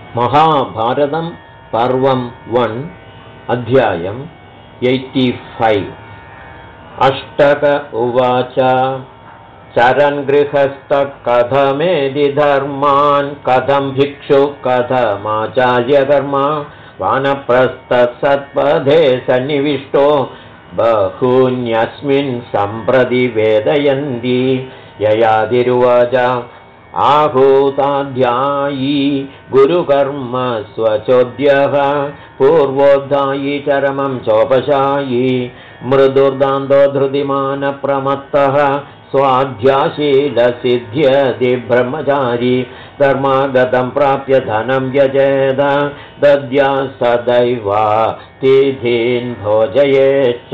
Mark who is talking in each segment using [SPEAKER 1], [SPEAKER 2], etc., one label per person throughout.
[SPEAKER 1] महाभारतं पर्वं 1 अध्यायम् 85। अष्टक उवाच चरन् गृहस्थः कथमेदि धर्मान् कथं भिक्षु कथमाचार्यकर्मा वानप्रस्थः सत्पथे सन्निविष्टो बहून्यस्मिन् सम्प्रति वेदयन्ति। ययादिरुवाच आहूताध्यायी गुरुकर्म स्वचोद्यः पूर्वोद्धायी चरमं चोपशायी मृदुर्दान्तो धृतिमानप्रमत्तः स्वाध्याशीलसिद्ध्यति ब्रह्मचारी धर्मागतं प्राप्य धनं यजेद दद्या सदैवा तिथीन् भोजयेच्च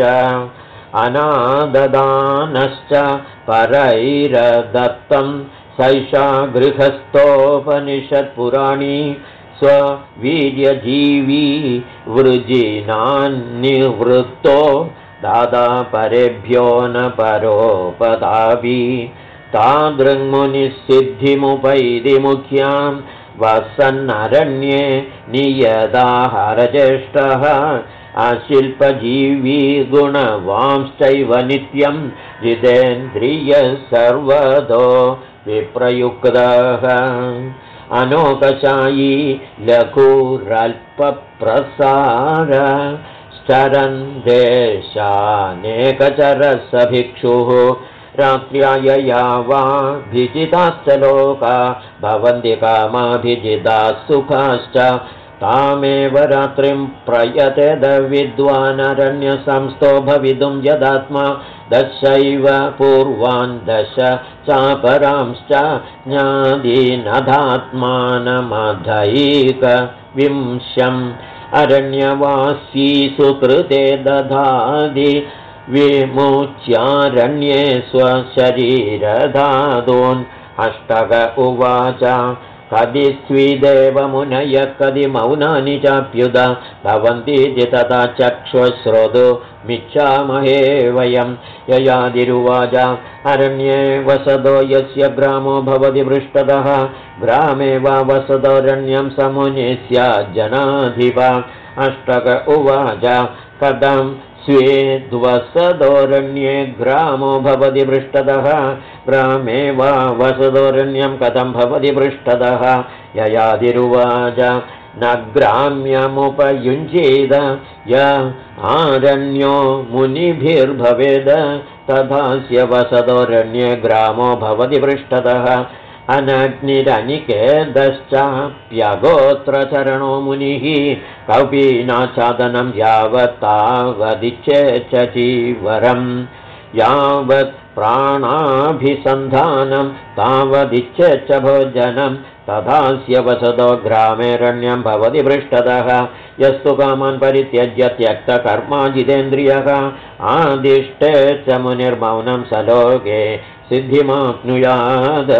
[SPEAKER 1] अनाददानश्च परैरदत्तं सैषा गृहस्थोपनिषत्पुराणी स्ववीर्यजीवी वृजिनान्निवृत्तो दादा परेभ्यो न परोपतापि तादृङ्मुनिसिद्धिमुपैति मुख्यां वसन्नरण्ये नियदाहारचेष्टः अशिल्पजीवी गुणवांश्चैव नित्यं जितेन्द्रियः सर्वतो विप्रयुक्तः अनोकशायी लघुरल्पप्रसार चरन् देशानेकचरः भिक्षुः रात्र्यायया वा भिजिताश्च लोका भवन्ति कामाभिजिताः सुखाश्च तामेव रात्रिं प्रयतेद विद्वानरण्यसंस्थो भवितुं यदात्मा दशैव पूर्वान् दश चापरांश्च ज्ञादीनधात्मानमधैकविंशम् अरण्यवासी सुकृते दधादि विमुच्यारण्ये स्वशरीरधातून् अष्टक उवाच कदि स्वीदेवमुनयः कदि मौनानि चाप्युत भवन्तीति तथा चक्षुश्रोतुमिच्छामहे वयं। ययादिरुवाच अरण्ये वसतो यस्य ग्रामो भवति पृष्ठतः ग्रामे वा वसतोरण्यं समुनिस्याज्जनाधिपा। अष्टक उवाच कथं स्वेद्वसदोरण्ये ग्रामो भवति पृष्ठतः ग्रामे वा वसदोरण्यं कथं भवति पृष्ठतः। ययादिरुवाच न ग्राम्यमुपयुञ्जीत य आरण्यो मुनिभिर्भवेद तथास्य वसदोरण्ये ग्रामो भवति पृष्ठतः। अनग्निरनिकेतश्चाप्यगोत्रचरणो मुनिः कौपीनाच्छादनं यावत्तावदिच्छेच्चीवरम् यावत् प्राणाभिसन्धानं तावदिच्छेच्च भोजनं तथास्य वसतो ग्रामेरण्यं भवति पृष्ठतः। यस्तु कामान् परित्यज्य त्यक्तकर्मा जितेन्द्रियः आदिष्टे च मुनिर्मौनं सलोके सिद्धिमाप्नुयात्।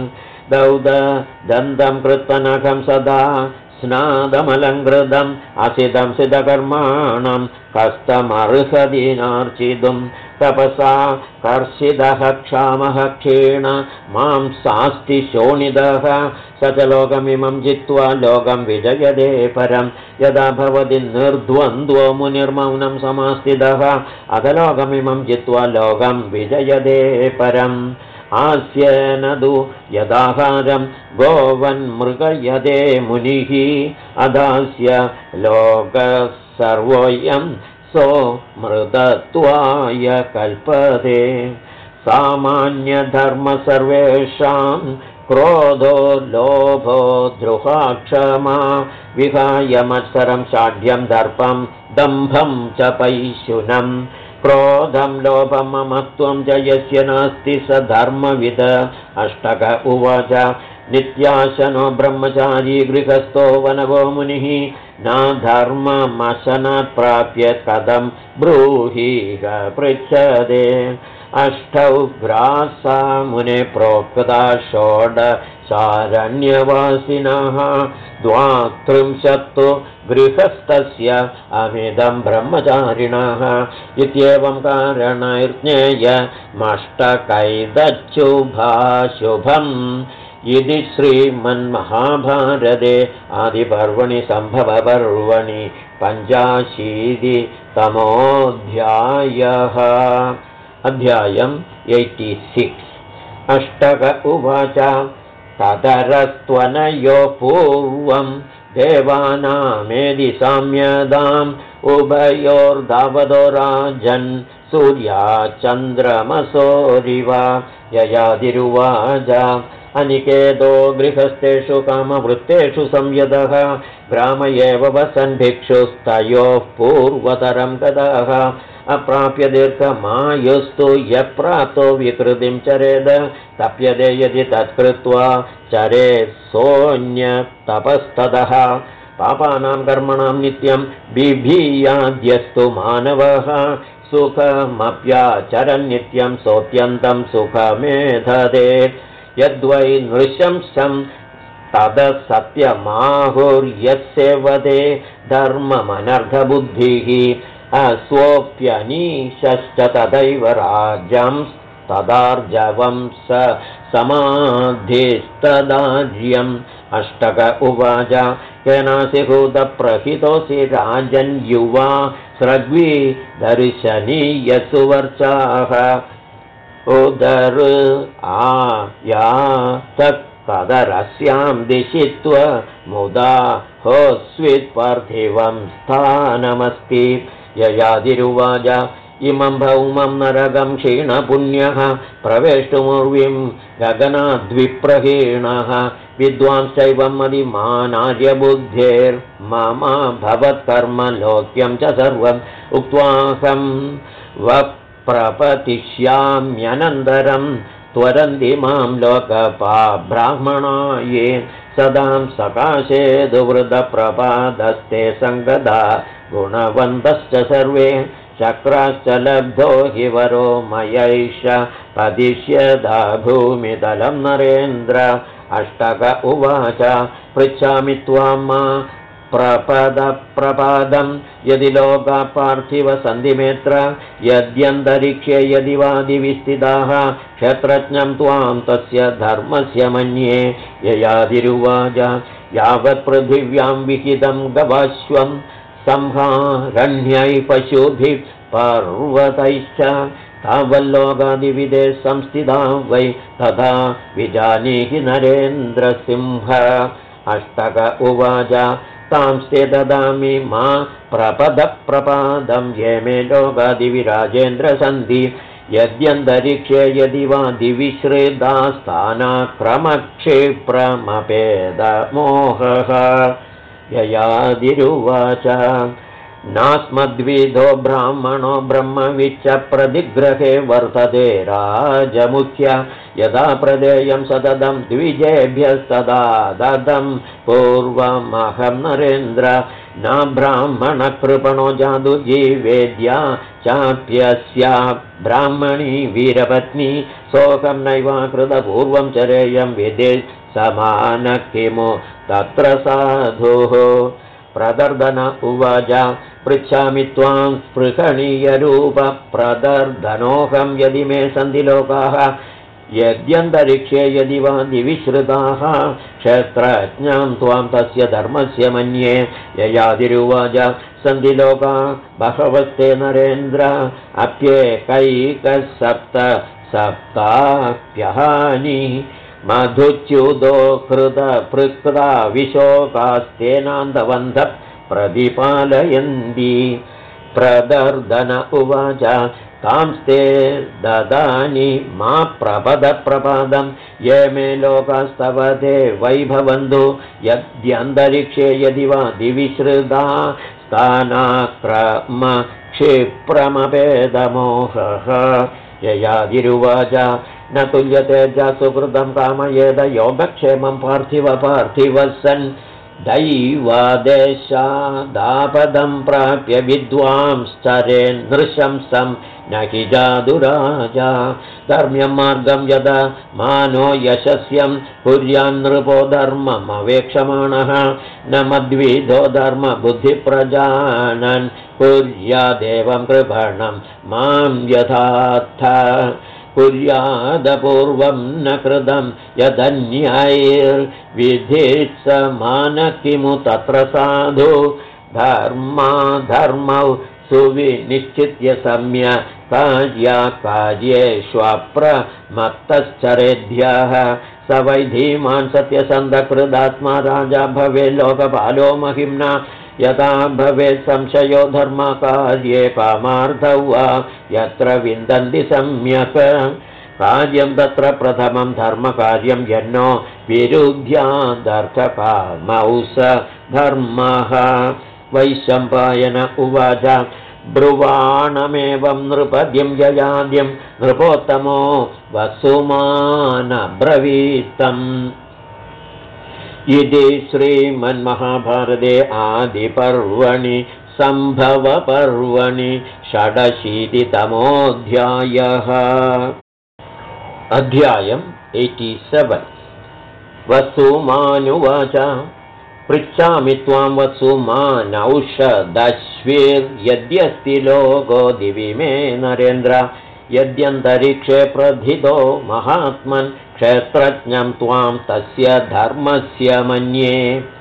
[SPEAKER 1] दौदन्तं कृत्तनखं सदा स्नादमलङ्कृतम् असितं सिद्धकर्माणं कस्तमर्हदीनार्चितुं तपसा कर्षितः क्षामः क्षीण मां सास्ति शोणितः स च लोकमिमं जित्वा लोकं विजयदे परं। यदा भवति निर्द्वन्द्वो मुनिर्मौनं समास्थितः अधलोकमिमं जित्वा लोकं विजयदे परम्। आस्येन तु यदाहारं गोवन्मृगयते मुनिः अदास्य लोकः सर्वोऽयं सोऽमृतत्वाय कल्पते। सामान्यधर्म सर्वेषां क्रोधो लोभो द्रुहाक्षमा विहाय मत्सरं शाढ्यं दर्पं दम्भं च पैशुनम् क्रोधं लोभं ममत्वं च यस्य नास्ति स धर्मविद। अष्टक उवाच नित्याशनो ब्रह्मचारी गृहस्थो वनवो मुनिः न धर्ममशनात् प्राप्य कथं ब्रूहि पृच्छते। अष्टौ ग्रासा मुने प्रोक्ता षोडशारण्यवासिनः द्वात्रिंशत्तु गृहस्थस्य अमिदं ब्रह्मचारिणः इत्येवं कारणैर्ज्ञेयमष्टकैदच्छुभाशुभम् इति श्रीमन्महाभारते आदिपर्वणि सम्भवपर्वणि 85तमोऽध्यायः। अध्यायम् 86। अष्टक उवाच ततरस्त्वनयो पूर्वं देवानामेदि साम्यदाम् उभयोर्धावतो राजन् सूर्या चन्द्रमसोरिव। ययादिरुवाच अनिकेतो गृहस्थेषु कामवृत्तेषु संयतः ग्राम एव वसन् भिक्षुस्तयोः पूर्वतरं गतः। अप्राप्य दीर्घमायुस्तु यप्राप्तो विकृतिं चरेद तप्यते यदि तत्कृत्वा चरेत् सोऽन्यतपस्ततः। पापानां कर्मणां नित्यं बिभीयाद्यस्तु मानवः सुखमप्याचरन् नित्यं सोऽत्यन्तं सुखमेधते। यद्वै नृशंसं तदसत्यमाहुर्यस्येवते धर्ममनर्घबुद्धिः अस्वोऽप्यनीशश्च तदैव राज्यं तदार्जवं स समाधिस्तदार्यम्। अष्टक उवाच केनासिहूतप्रहितोऽसि राजन् युवा स्रग्वी दर्शनीयसुवर्चाः उदर कदरस्यां दिशित्व मुदा होस्वित्पार्थिवं स्थानमस्ति। ययादिरुवाच इमं भौमं नरकं क्षीणपुण्यः प्रवेष्टुमुर्वीं गगनाद्विप्रहीणः विद्वांश्चैवं मदिमानार्यबुद्धेर्मम भवत्कर्म लोक्यं च सर्वम् उक्त्वाहं वप्रपतिष्याम्यनन्तरं त्वरन्ति मां लोकपा ब्राह्मणा ये सदां सकाशे दुवृतप्रपादस्ते सङ्गदा गुणवन्तश्च सर्वे चक्राश्च लब्धो हि वरो मयैष पदिष्यदा भूमितलं नरेन्द्र। अष्टक उवाच पृच्छामि त्वां मा प्रपदप्रपादं यदि लोका पार्थिव सन्धिमेत्र यद्यन्तरिक्षे यदि वादिविस्थिताः क्षत्रज्ञं त्वां तस्य धर्मस्य मन्ये। ययादिरुवाच यावत् पृथिव्यां विहितं गवाश्वं संहारण्यै पशुभिः पर्वतैश्च तावल्लोकादिविदे संस्थिता वै तथा विजानीहि नरेन्द्रसिंह। अष्टक उवाच तांस्ते ददामि मा प्रपदप्रपादं ये मे लोकादिविराजेन्द्रसन्धि यद्यन्तरिक्षे यदि वा दिविश्रेदास्थानाक्रमक्षिप्रमपेदमोहः। ययादिरुवाच नास्मद्विधो ब्राह्मणो ब्रह्मविच्च प्रतिग्रहे वर्तते राजमुख्य यदा प्रदेयं सततं द्विजेभ्यस्तदा ददं पूर्वमहं नरेन्द्र। न ब्राह्मणकृपणो जादु जीवेद्या चाप्यस्या ब्राह्मणी वीरपत्नी सोऽहं नैवाकृतपूर्वं चरेयं विदे समान किमु तत्र साधुः। प्रदर्दन उवाच पृच्छामि त्वां स्पृहणीयरूप प्रदर्दनोऽहं यदि मे सन्ति लोकाः यद्यन्तरिक्षे यदि वा दिविश्रुताः क्षेत्रज्ञां त्वां तस्य धर्मस्य मन्ये। ययादिरुवाच सन्ति लोका बहवस्ते नरेन्द्र अप्येकैकसप्ताप्यहानि मधुच्युतो कृतपृक्ता विशोकास्तेनान्तवन्तः प्रतिपालयन्ति। प्रदर्दन उवाच तांस्ते ददानि मा प्रपदप्रपादं ये मे लोकास्तवते वैभवन्तु यद्यन्तरिक्षे यदि वा दिविश्रुता स्थानाक्रम क्षिप्रमपेदमोहः। ययादिरुवाच न तुल्यते च सुकृतं कामयेद योगक्षेमं पार्थिवः सन् दैवादेशादापदं प्राप्य विद्वांश्चरेन् नृशंसं न हि जादुराजा। धर्म्यं मार्गं यदा मानो यशस्यं कुर्यान् नृपो धर्ममवेक्षमाणः न मद्विधो धर्मबुद्धिप्रजानन् कुर्यादेवं कृपणं मां यथार्थ। कुर्यादपूर्वं न कृतं यदन्यैर्विधित्समान किमु तत्र साधु धर्मौ सुविनिश्चित्य कार्याकार्येष्वप्रमत्तश्चरेभ्यः स वै धीमान् सत्यसन्धकृदात्मा राजा भवेत् लोकपालो महिम्ना यथा भवेत् संशयो धर्मकार्ये कामार्थौ वा यत्र विन्दन्ति सम्यक् कार्यं तत्र प्रथमं धर्मकार्यं यन्नो विरुध्यादर्थकामौ स धर्मः। वैशम्पायन उवाच ब्रुवाणमेवं नृपद्यं ययाद्यं नृपोत्तमो वसुमानब्रवीतम् इति श्रीमन्महाभारते आदिपर्वणि सम्भवपर्वणि 86तमोऽध्यायः। अध्यायम् 87। वसुमानुवाच पृच्छामि त्वां वसुमानौषधश्विर्यद्यस्ति लोको दिवि मे नरेन्द्र यद्यन्तरिक्षे प्रथितो महात्मन् क्षेत्रज्ञं त्वां तस्य धर्मस्य मन्ये।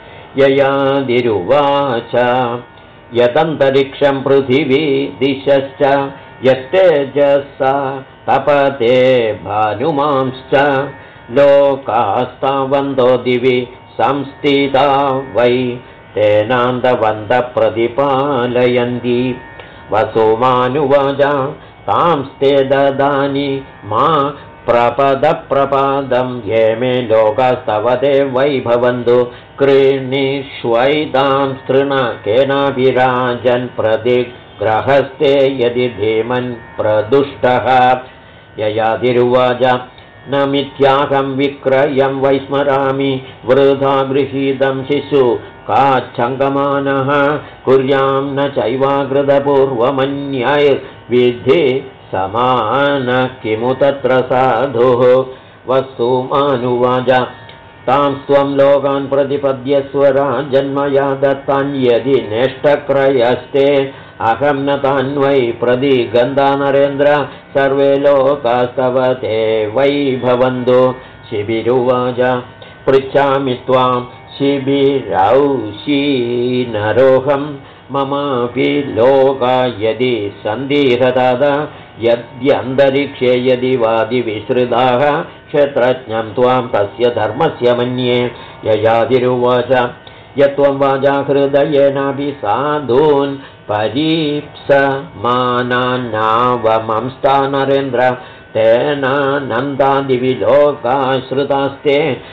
[SPEAKER 1] ययादिरुवाच यदन्तरिक्षं पृथिवी दिशश्च यत्तेजसा तपते भानुमांश्च लोकास्तावन्तो दिवि संस्थिता वै तेनान्दवन्तः प्रतिपालयन्ति। वसुमानुवाच तांस्ते ददानि मा प्रपदप्रपादं ये मे लोकास्तव ते वै भवन्तु क्रीणीष्वैतां तृणकेनाभिराजन् प्रतिग्रहस्ते यदि धीमन् प्रदुष्टः। ययादिरुवाच न मिथ्याहं विक्रयं वै स्मरामि वृथा गृहीतं शिशु काच्छङ्कमानः कुर्यां न चैवाकृतपूर्वमन्यैर्विद्धि समान किमु तत्र साधुः। वसुमानुवाच तां स्वं लोकान् प्रतिपद्यस्व राजन्मया दत्तान् यदि नेष्टक्रयस्ते अहं न तान्वै प्रतिगन्धा नरेन्द्र सर्वे लोकास्तव ते वै भवन्तु। शिबिरुवाच पृच्छामि त्वां शिबिरौषी नरोहं ममापि लोका यदि सन्दिहतः यद्यन्तरिक्षे यदि वादिविश्रिताः क्षेत्रज्ञं त्वां तस्य धर्मस्य मन्ये। ययादिरुवाच यत्त्वं वाचा हृदयेनापि साधून् परीप्समानान्नावमंस्ता नरेन्द्र तेनानन्दादिवि लोकाश्रितास्ते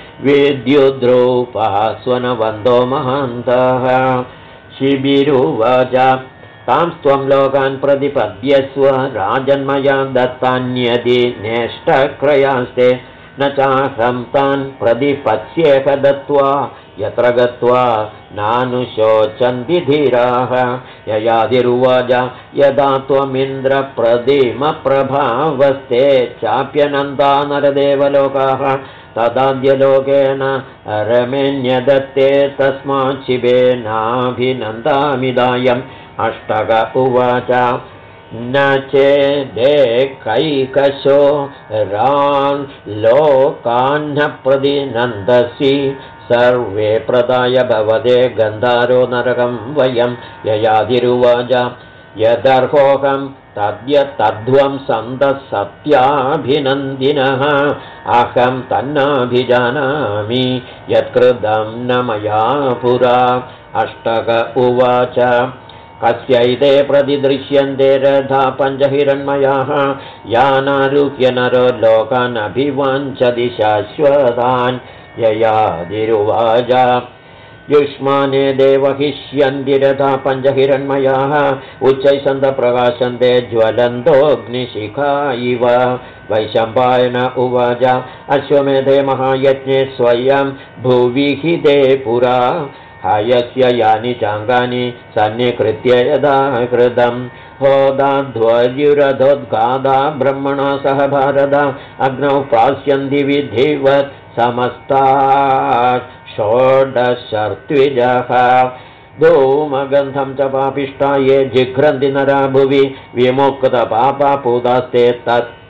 [SPEAKER 1] विद्युद्रूपास्वनवन्दो महान्तः। शिबिरुवाच तां त्वं लोकान् प्रतिपद्यस्व राजन्मया दत्तान्यदि नेष्टक्रयास्ते न चाहं तान् प्रतिपत्स्येह दत्त्वा यत्र गत्वा नानुशोचन्ति धीराः। ययादिरुवाच यदा त्वमिन्द्रप्रतिमप्रभावस्ते चाप्यनन्दा नरदेवलोकाः तदाद्यलोकेन रमेण्यदत्ते तस्मात् शिवेनाभिनन्दामिदायम्। अष्टक उवाच न चेदेकैकशो रान् लोकान्न प्रतिनन्दसि सर्वे प्रदाय भवते गन्धारो नरकं वयं। ययादिरुवाच यदर्होऽहं तद्यत्तध्वं सन्तः सत्याभिनन्दिनः अहं तन्नाभिजानामि यत्कृतं न मया पुरा। अष्टक उवाच कस्यैते प्रतिदृश्यन्ते रथा पञ्चहिरण्मयाः यानारुह्य नरो लोकानभिवाञ्छति शाश्वतान्। ययादिरुवाच युष्माने देवहिष्यन्ति रथा पञ्चहिरण्मयाः उच्चैः सन्तप्रकाशन्ते ज्वलन्तोऽग्निशिखा इव। वैशम्पायन उवाच अश्वमेधे महायज्ञे स्वयं भुविहिते पुरा हयस्य यानि चाङ्गानि सन्निकृत्य यदा कृतं होदाध्वर्युरधोद्गादा ब्रह्मणा सह भारत अग्नौ प्रास्यन्ति विधिवत् समस्ता षोडशर्त्विजः। धूमगन्धं च पापिष्टा ये जिघ्रन्ति नरा भुवि विमुक्तपापापूतास्ते तत्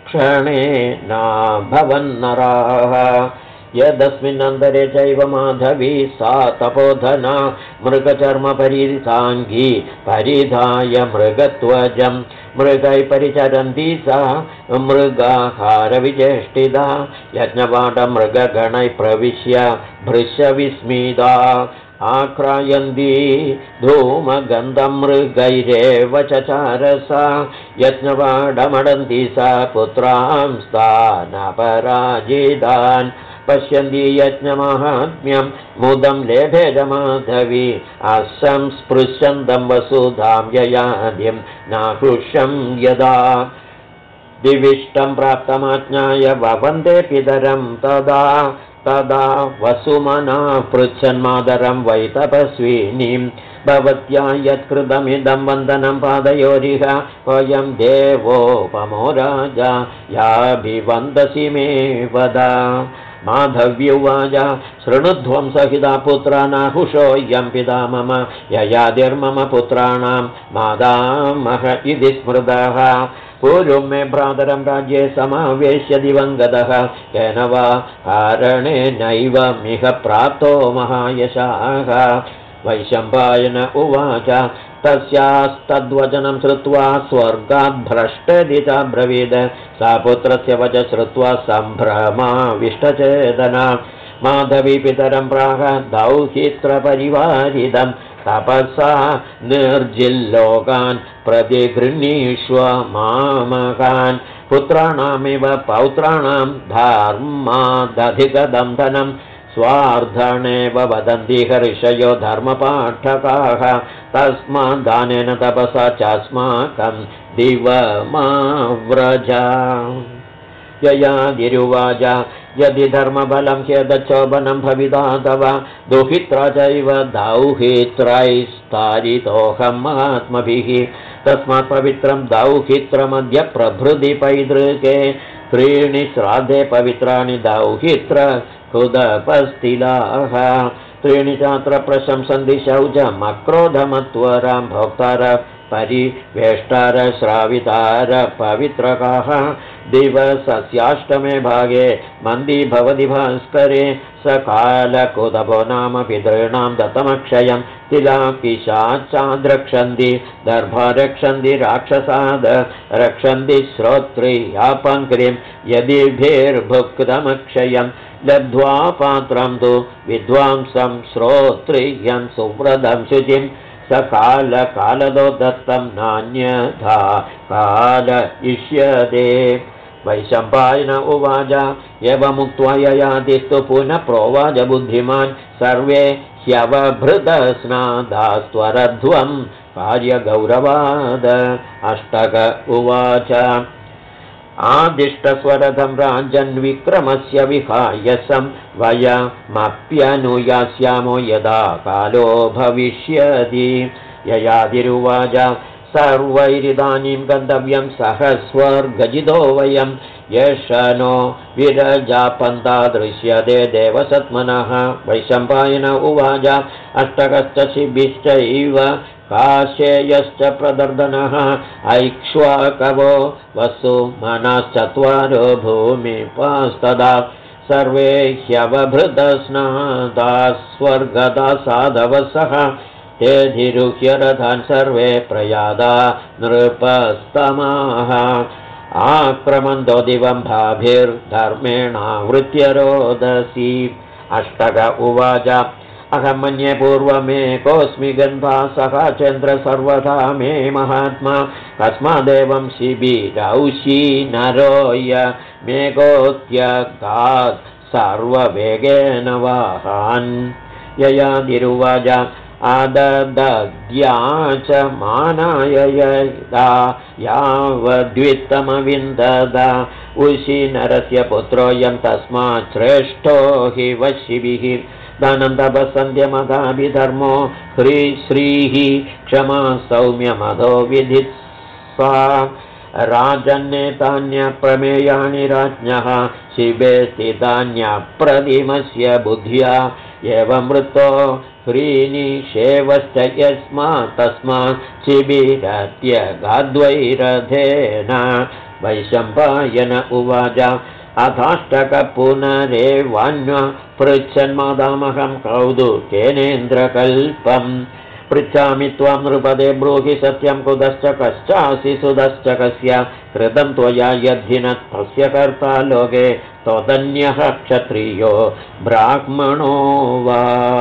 [SPEAKER 1] क्षणेना भवन्नराः यदस्मिन्नन्तरे चैव माधवी सा तपोधना मृगचर्मपरिधाङ्गी परिधाय मृगत्वजं मृगै परिचरन्ती सा मृगाहारविचेष्टिता यज्ञपाठमृगगणै प्रविश्य भृशविस्मिता आक्रायन्ती धूमगन्धं मृगैरेव चचारसा यज्ञपाठमडन्ती सा पुत्रां स्थानपराजितान् पश्यन्ति यज्ञमाहात्म्यं मुदं लेभेद माधवी असंस्पृशन्तं वसुधां ययादिं नाकृशं यदा दिविष्टं प्राप्तमाज्ञाय ववन्दे पितरं तदा वसुमना पृच्छन्मातरं वै तपस्विनीं भवत्या यत्कृतमिदं वन्दनं पादयोरिह वयं देवोपमो राजा याभिवन्दसि मे वद माधव्युवाच शृणुध्वं सहिता पुत्रानाहुषोऽयं पिता मम ययादिर्मम पुत्राणां मादामह इति स्मृतः पूर्वं मे भ्रातरं राज्ये समावेश्य दिवङ्गतः केन वा कारणेनैव मिह प्राप्तो महायशाः वैशम्पायन उवाच तस्यास्तद्वचनं श्रुत्वा स्वर्गात् भ्रष्टदि च ब्रवीद सा पुत्रस्य वच श्रुत्वा सम्भ्रमाविष्टचेतना माधवी पितरं प्राह दौहित्रपरिवारिदं तपसा निर्जिल्लोकान् प्रतिगृह्णीष्व मामकान् पुत्राणामिव पौत्राणां धर्मादधिगतं धनं स्वार्धनेव वदन्ति ऋषयो धर्मपाठकाः तस्माद्दानेन तपसा चास्माकं दिवमाव्रज ययादिरुवाच यदि धर्मबलं ह्यदक्षोभनं भविता तव दुहित्रा चैव दौहित्रैस्तारितोऽहं महात्मभिः तस्मात् पवित्रं दौहित्रमद्य प्रभृति पैतृके त्रीणि श्राद्धे पवित्राणि दौहित्र हृदपस्तिलाः त्रीणि चात्र प्रशंसन्ति शौचमक्रोधमत्वरां भोक्तार परिवेष्टार श्रावितार पवित्रकाः दिवसस्याष्टमे भागे मन्दी भवति भास्करे सकालकुतभो नाम पितॄणां दत्तमक्षयं तिलापिशाचाद्रक्षन्ति दर्भा रक्षन्ति राक्षसाद रक्षन्ति श्रोत्रियापङ्क्रिं यदिभिर्भुक्तमक्षयं लब्ध्वा पात्रं तु विद्वांसं श्रोत्रियं सुव्रतं शुचिं सकालकालदो दत्तं नान्यथा कालयिष्यते वैशम्पायन उवाच एवमुक्त्वा ययातिस्तु पुनः प्रोवाच बुद्धिमान् सर्वे ह्यवभृतस्नादास्त्वरध्वं कार्यगौरवाद अष्टक उवाच आदिष्टस्वरथं राजन्विक्रमस्य विहायसं वयमप्यनुयास्यामो यदा कालो भविष्यति ययादिरुवाच सर्वैरिदानीं गन्तव्यं सहस्वर्गजितो वयं येष नो विरजापन्था दृश्यते देवसत्मनः वैशम्पायन उवाच अष्टकश्च शिबिश्चैव काशेयश्च प्रदर्दनः ऐक्ष्वाकवो वसुमनश्चत्वारो भूमिपास्तदा सर्वे ह्यवभृतस्नादा स्वर्गदा साधवसः ते धिरुह्य रथान् सर्वे प्रयादा नृपस्तमाः आक्रमन्तो दिवं भाभिर्धर्मेणावृत्य रोदसी अष्टक उवाच अहं मन्ये पूर्वमेकोऽस्मि गन्धासः चन्द्र सर्वथा मे महात्मा कस्मादेवं शिबिरौषी नरोय मेघोत्यगात् सर्ववेगेन वाहान् ययादिरुवाच आदद्या च मानाय यदा यावद्वित्तमविन्दद उषि नरस्य पुत्रोऽयं तस्मात् श्रेष्ठो हि वशिभिः दानं तपस्सन्ध्यमदाभिधर्मो श्रीः क्षमा सौम्यमधो विधित्सा राजन्नेतान्यप्रमेयानि राज्ञः शिबे स्थितान्यप्रतिमस्य बुद्ध्या एवं वृत्तो ह्रीनिषेवश्च यस्मात् तस्मात् शिबिरत्यगाद्वैरथेन वैशम्पायन उवाच अथाष्टकपुनरेवान्य पृच्छन्मादामहं कौतुकेनेन्द्रकल्पम् पृच्छामि त्वां नृपदे ब्रूहि सत्यं कुतश्च कश्चासि सुतश्च कस्य कृतं त्वया यद्धिन तस्य कर्ता लोके त्वदन्यः क्षत्रियो ब्राह्मणो वा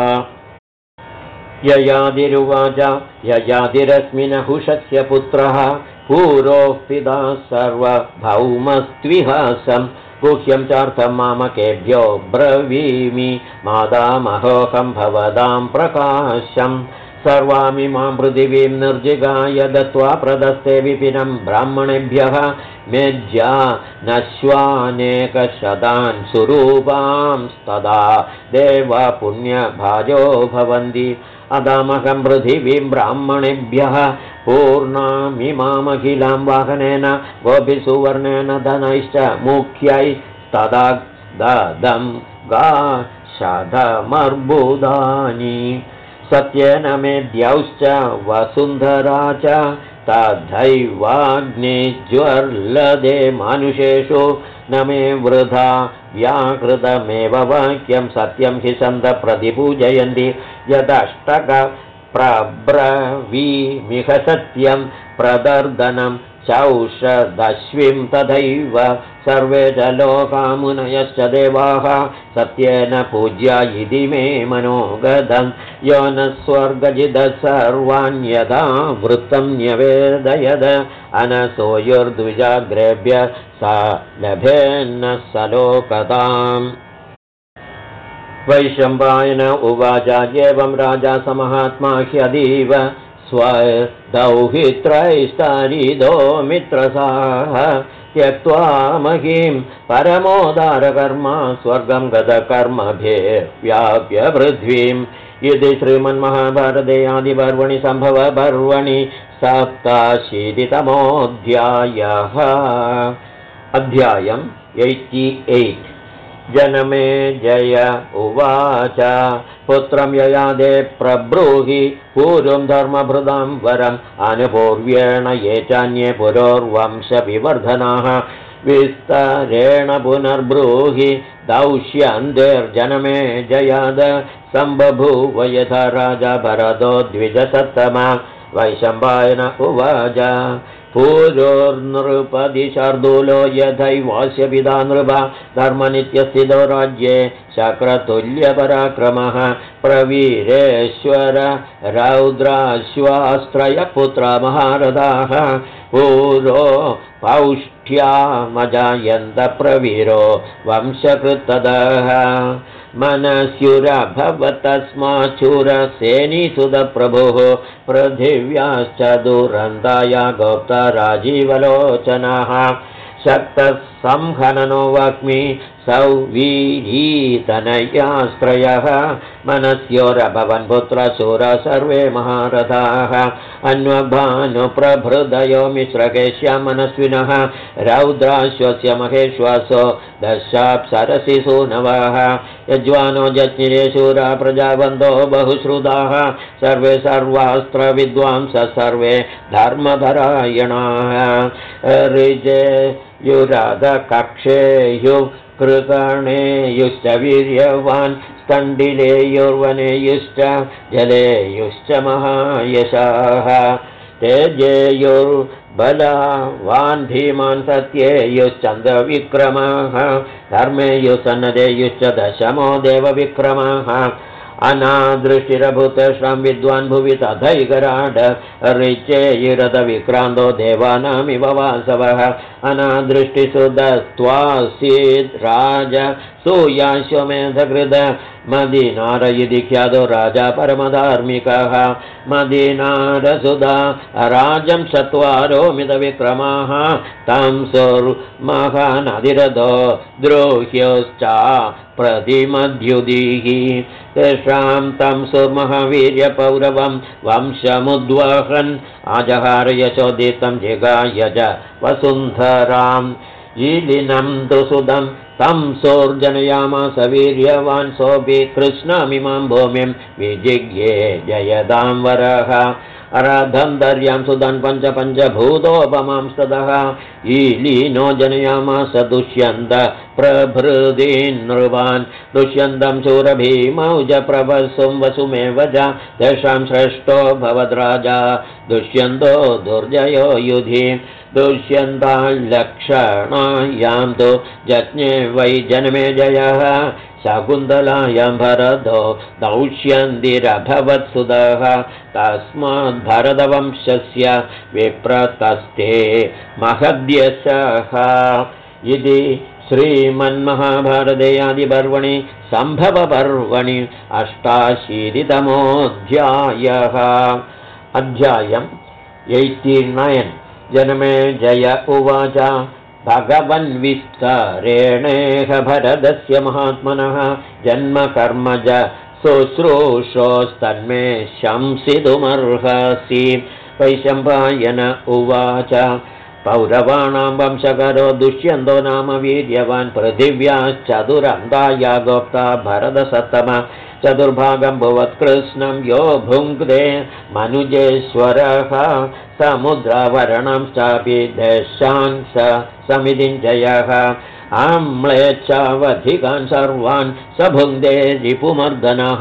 [SPEAKER 1] ययादिरुवाच ययादिरस्मिनहुषस्य पुत्रः पूरोः पिता सर्वभौमस्त्विहासं गुह्यं चार्थं मामकेभ्यो ब्रवीमि मातामहोऽहं भवतां प्रकाशम् सर्वामिमां पृथिवीं निर्जिगाय दत्त्वा प्रदस्ते विपिनं ब्राह्मणेभ्यः मेज्या नश्वानेकशतान् सुरूपांस्तदा देवा पुण्यभाजो भवन्ति अदामहं पृथिवीं ब्राह्मणेभ्यः पूर्णामिमामखिलां वाहनेन गोभिसुवर्णेन धनैश्च मुख्यैस्तदा ददं गाशधमर्बुदानि सत्येन मेद्यौश्च वसुन्धरा च तथैवाग्निज्वर्लदे मानुषेषु न मे वृथा व्याकृतमेव वाक्यं सत्यं हि सन्त प्रतिपूजयन्ति यदष्टक प्रब्रवीमिह सत्यं प्रदर्दनं चौषदश्विं तथैव सर्वे च लोकामुनयश्च देवाः सत्येन पूज्या इति मे मनोगतं यो न स्वर्गजिदः सर्वाण्यदा वृत्तं न्यवेदयद अनसूयुर्द्विजाग्रेभ्य स लभेन्न सलोकताम् वैशम्पायन उवाच एवं राजा समहात्मा ह्यदीव स्वदौहित्रैस्तरिदो मित्रसाः त्यक्त्वा महीं परमोदारकर्मा स्वर्गं गतकर्मभिर्व्याप्य पृथ्वीम् इति श्रीमन्महाभारते आदिपर्वणि सम्भवपर्वणि 87तमोऽध्यायः अध्यायम् 88 जनमे जय उवाच पुत्रं ययादे प्रब्रूहि पूर्वं धर्मभृदां वरम् अनुपूर्व्येण ये चान्ये पुरोर्वंशविवर्धनाः विस्तरेण पुनर्ब्रूहि दौष्यन्तेर्जनमे जयाद सम्बभूव यथा राजा भरतो द्विजसत्तमा वैशम्पायन उवाच पूर्वोर्नृपदि शार्दूलो यथैवास्य पिता नृपा धर्मनित्यस्थितो राज्ये शक्रतुल्यपराक्रमः प्रवीरेश्वर रौद्राश्वास्त्रयपुत्रा महारथाः पूरो पौष्ठ्यामजायन्त प्रवीरो वंशकृतदः मनस्युरभवतस्माच्छूरसेनीसुतप्रभुः पृथिव्याश्च दुरन्ताया गोप्ता राजीवलोचनाः शक्तः संहननो वाग्मी सौवीरीतनयास्त्रयः मनस्योरभवन् पुत्रशूर सर्वे महारथाः अन्वभानुप्रभृदयो मिश्रकेश्या मनस्विनः रौद्राश्वस्य महेश्वासो दशाप्सरसिसूनवः यज्वानो जज्ञिरे शूरा प्रजावन्तो बहुश्रुताः सर्वे सर्वास्त्रविद्वांसः सर्वे धर्मपरायणाः ऋजे युराधकक्षेयुः कृकणेयुश्च वीर्यवान् स्तण्डिलेयुर्वनेयुश्च जलेयुश्च महायशाः तेजेयुर्बलवान् भीमान् सत्येयुश्चन्द्रविक्रमः धर्मेयुसन्नदेयुश्च दशमो देवविक्रमः अनादृष्टिरभूतश्रं विद्वान् भुवि तथैकराड ऋचेयुरथविक्रान्तो देवानामिव वासवः अनादृष्टिसुदस्त्वासीद् राज सूयाश्वमेधकृत मदीनार इति ख्यातो राजा परमधार्मिकः मदीनारसुधा राजं चत्वारो मितविक्रमाः तं सुर्महानधिरथो द्रोह्योश्च प्रतिमध्युदीः तेषां तं सुर्महावीर्यपौरवं वंशमुद्वहन् आजहार यशोदितं जिगाय च वसुन्धराम् ईलिनं तु सुदं तं सोर्जनयामास वीर्यवान् सोऽपि कृष्णमिमां भूमिं विजिज्ञे जयदां वरः अराधन्तर्यां सुदन् पञ्चभूतोपमांस्ततः ईलीनो जनयामास दुष्यन्त प्रभृदीन् नृपान् दुष्यन्तं शूरभीमौज प्रभसुं वसुमेव च तेषां श्रेष्ठो भवद्राजा दुष्यन्तो दुर्जयो युधि दुष्यन्ताल्लक्षणायां तु जज्ञे वै जनमे जयः शकुन्तलायां भरतो दौष्यन्तिरभवत्सुतः तस्माद्भरतवंशस्य विप्रतस्ते महद्यशः इति श्रीमन्महाभारते आदिपर्वणि सम्भवपर्वणि 88तमोऽध्यायः। अध्यायम् 89। जनमेजय उवाच भगवन्विस्तरेणेह भरतस्य महात्मनः जन्मकर्मज शुश्रूषोस्तन्मे शंसितुमर्हसि। वैशम्पायन उवाच पौरवाणां वंशकरो दुष्यन्तो नाम वीर्यवान् पृथिव्याश्चतुरङ्गाया गोप्ता भरतसत्तम चतुर्भागं भुवत्कृष्णं यो भुङ्क्ते मनुजेश्वरः समुद्रवर्णं चापि देशान् समितिञ्जयः आम्लेच्छावधिकान् सर्वान् स भुङ्क्ते रिपुमर्दनः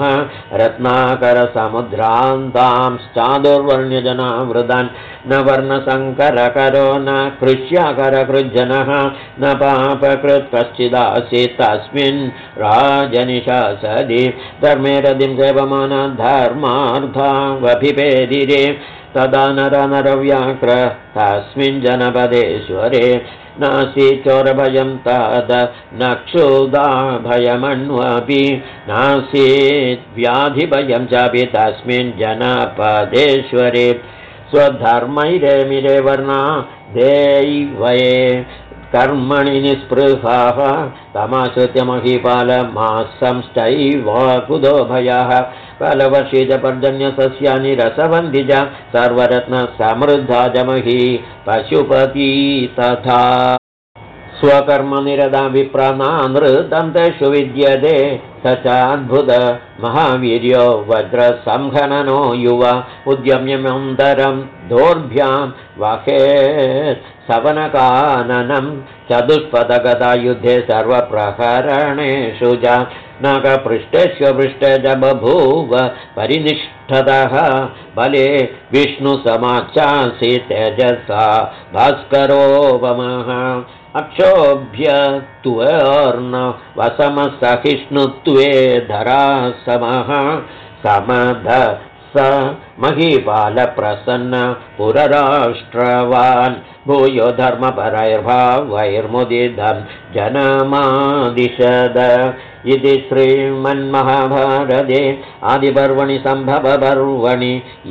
[SPEAKER 1] रत्नाकरसमुद्रान्तांश्चादुर्वर्ण्यजनावृतान् न वर्णसङ्करकरो न कृष्याकरकृज्जनः न पापकृत् कश्चिदासीत् तस्मिन् राजनिशासदि धर्मे रतिं सेवमाना धर्मार्थावभिपेदिरे तदा नरव्याघ्र तस्मिन् जनपदेश्वरे नासीत् चोरभयं तद न क्षुधाभयमन्वपि नासीत् व्याधिभयं चापि तस्मिन् जनपदेश्वरे स्वधर्मैरेमिरे वर्णा दैवये कर्मणि निःस्पृहाः तमाश्रित्य महीपालमासंश्चैव कुतो भयः कालवर्षी च पर्जन्यसस्यानि रसवन्ति च सर्वरत्नसमृद्धा च मही पशुपती तथा स्वकर्मनिरता विप्राणानृतं तेषु विद्यते स चाद्भुत महावीर्यो वज्रसंहननो युवा उद्यम्यमन्तरं दोर्भ्यां वहेत् सवनकाननं चतुष्पदगता युद्धे सर्वप्रहरणेषु च नागपृष्ठेष्वपृष्ठे च बभूव परिनिष्ठतः बले विष्णुसमाचासि तेजसा भास्करोपमः अक्षोभ्य त्वर्ण वसमसहिष्णुत्वे धरासमः समध स महीपालप्रसन्न पुरराष्ट्रवान् भूयो धर्मपरैर्भावैर्मुदितं जनमादिशद। इति श्रीमन्महाभारते आदिपर्वणि सम्भवपर्वणि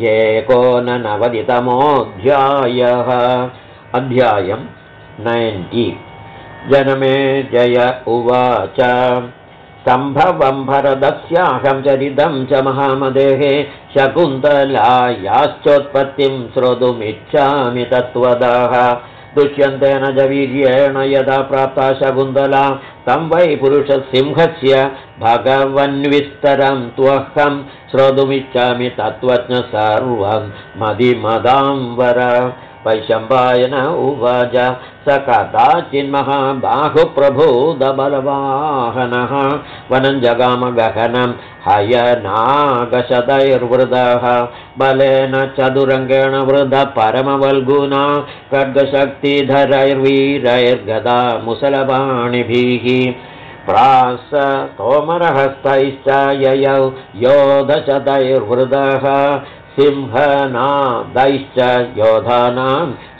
[SPEAKER 1] 89तमोऽध्यायः। अध्यायम् 90। जनमेजय उवाच सम्भवं भरतस्याहं चरितं च महामदेः शकुन्तलायाश्चोत्पत्तिं श्रोतुमिच्छामि तत्त्वतः। दुष्यन्तेन च वीर्येण यदा प्राप्ता शकुन्तला तं वै पुरुषसिंहस्य भगवन्विस्तरं त्वहं श्रोतुमिच्छामि तत्त्वज्ञ सर्वं मदिमदाम्बर। वैशम्पायन उवाच स कदाचिन्महाबाहुप्रभूतबलवाहनः वनं जगामगहनं हयनागशतैर्वृतः बलेन चतुरङ्गेण वृतः परमवल्गुना खड्गशक्तिधरैर्वीरैर्गदा मुसलपाणिभिः प्रास तोमरहस्तैश्च ययौ योधशतैर्वृतः सिंहनादैश्च योधानां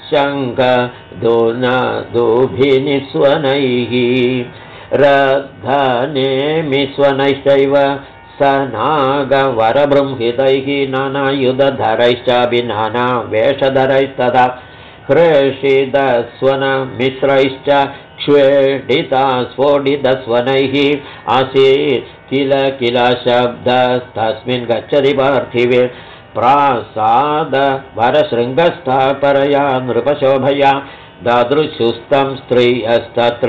[SPEAKER 1] शङ्खदुभिनिस्वनैः रद्धनेमिस्वनैश्चैव स नागवरबृंहितैः नानायुधधरैश्चापि नानावेषधरैस्तथा हृषितस्वनमिश्रैश्च क्ष्वेडिता स्फोटितस्वनैः आसीत् किल शब्दस्तस्मिन् गच्छति पार्थिवे प्रासाद वरशृङ्गस्था परया नृपशोभया दादृशुस्तं स्त्रियस्तत्र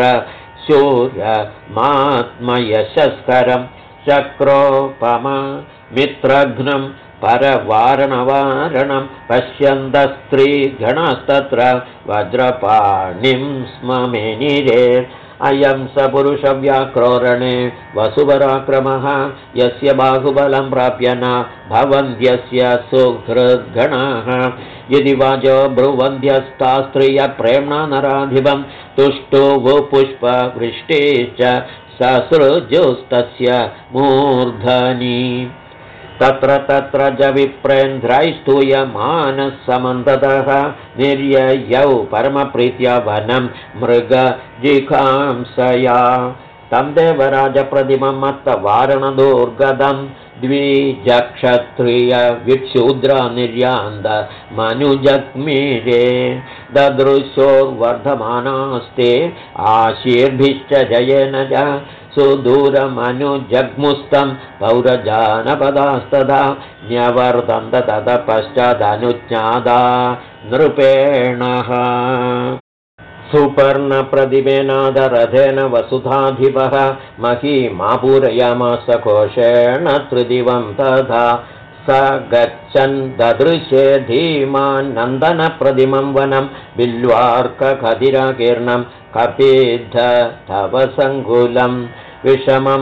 [SPEAKER 1] शूरमात्मयशस्करं चक्रोपम मित्रघ्नं परवारणवारणं पश्यन्तस्त्रीगणस्तत्र वज्रपाणिं स्म मेनिरे अयं स पुरुषव्याक्रोरणे वसुपराक्रमः यस्य बाहुबलं प्राप्य न भवन्त्यस्य सुहृद्गणाः यदि वाचो ब्रुवन्ध्यस्ता स्त्रियप्रेम्णा नराधिपं तुष्टुः पुष्पवृष्टे च ससृजुस्तस्य मूर्धनि तत्र तत्र च विप्रेन्द्रैस्तूयमानः समन्ततः निर्ययौ परमप्रीत्या वनं मृगजिघांसया तं देवराजप्रतिमं मत्तवारणदुर्गदं द्विजक्षत्रियविक्षूद्रा निर्यान्द मनुजग्मीरे ददृशोर्वर्धमानास्ते आशीर्भिश्च जयेन च सुदूरमनुजग्मुस्तं पौरजानपदास्तदा न्यवर्तन्त ततः पश्चादनुज्ञादा नृपेणः सुपर्णप्रतिमेनादरथेन वसुधाधिपः महीमापूरयामास कोशेण त्रिदिवं तथा स गच्छन् ददृशे धीमान् नन्दनप्रतिमं वनं बिल्वार्कखदिराकीर्णं कपिद्ध तव सङ्कुलं विषमं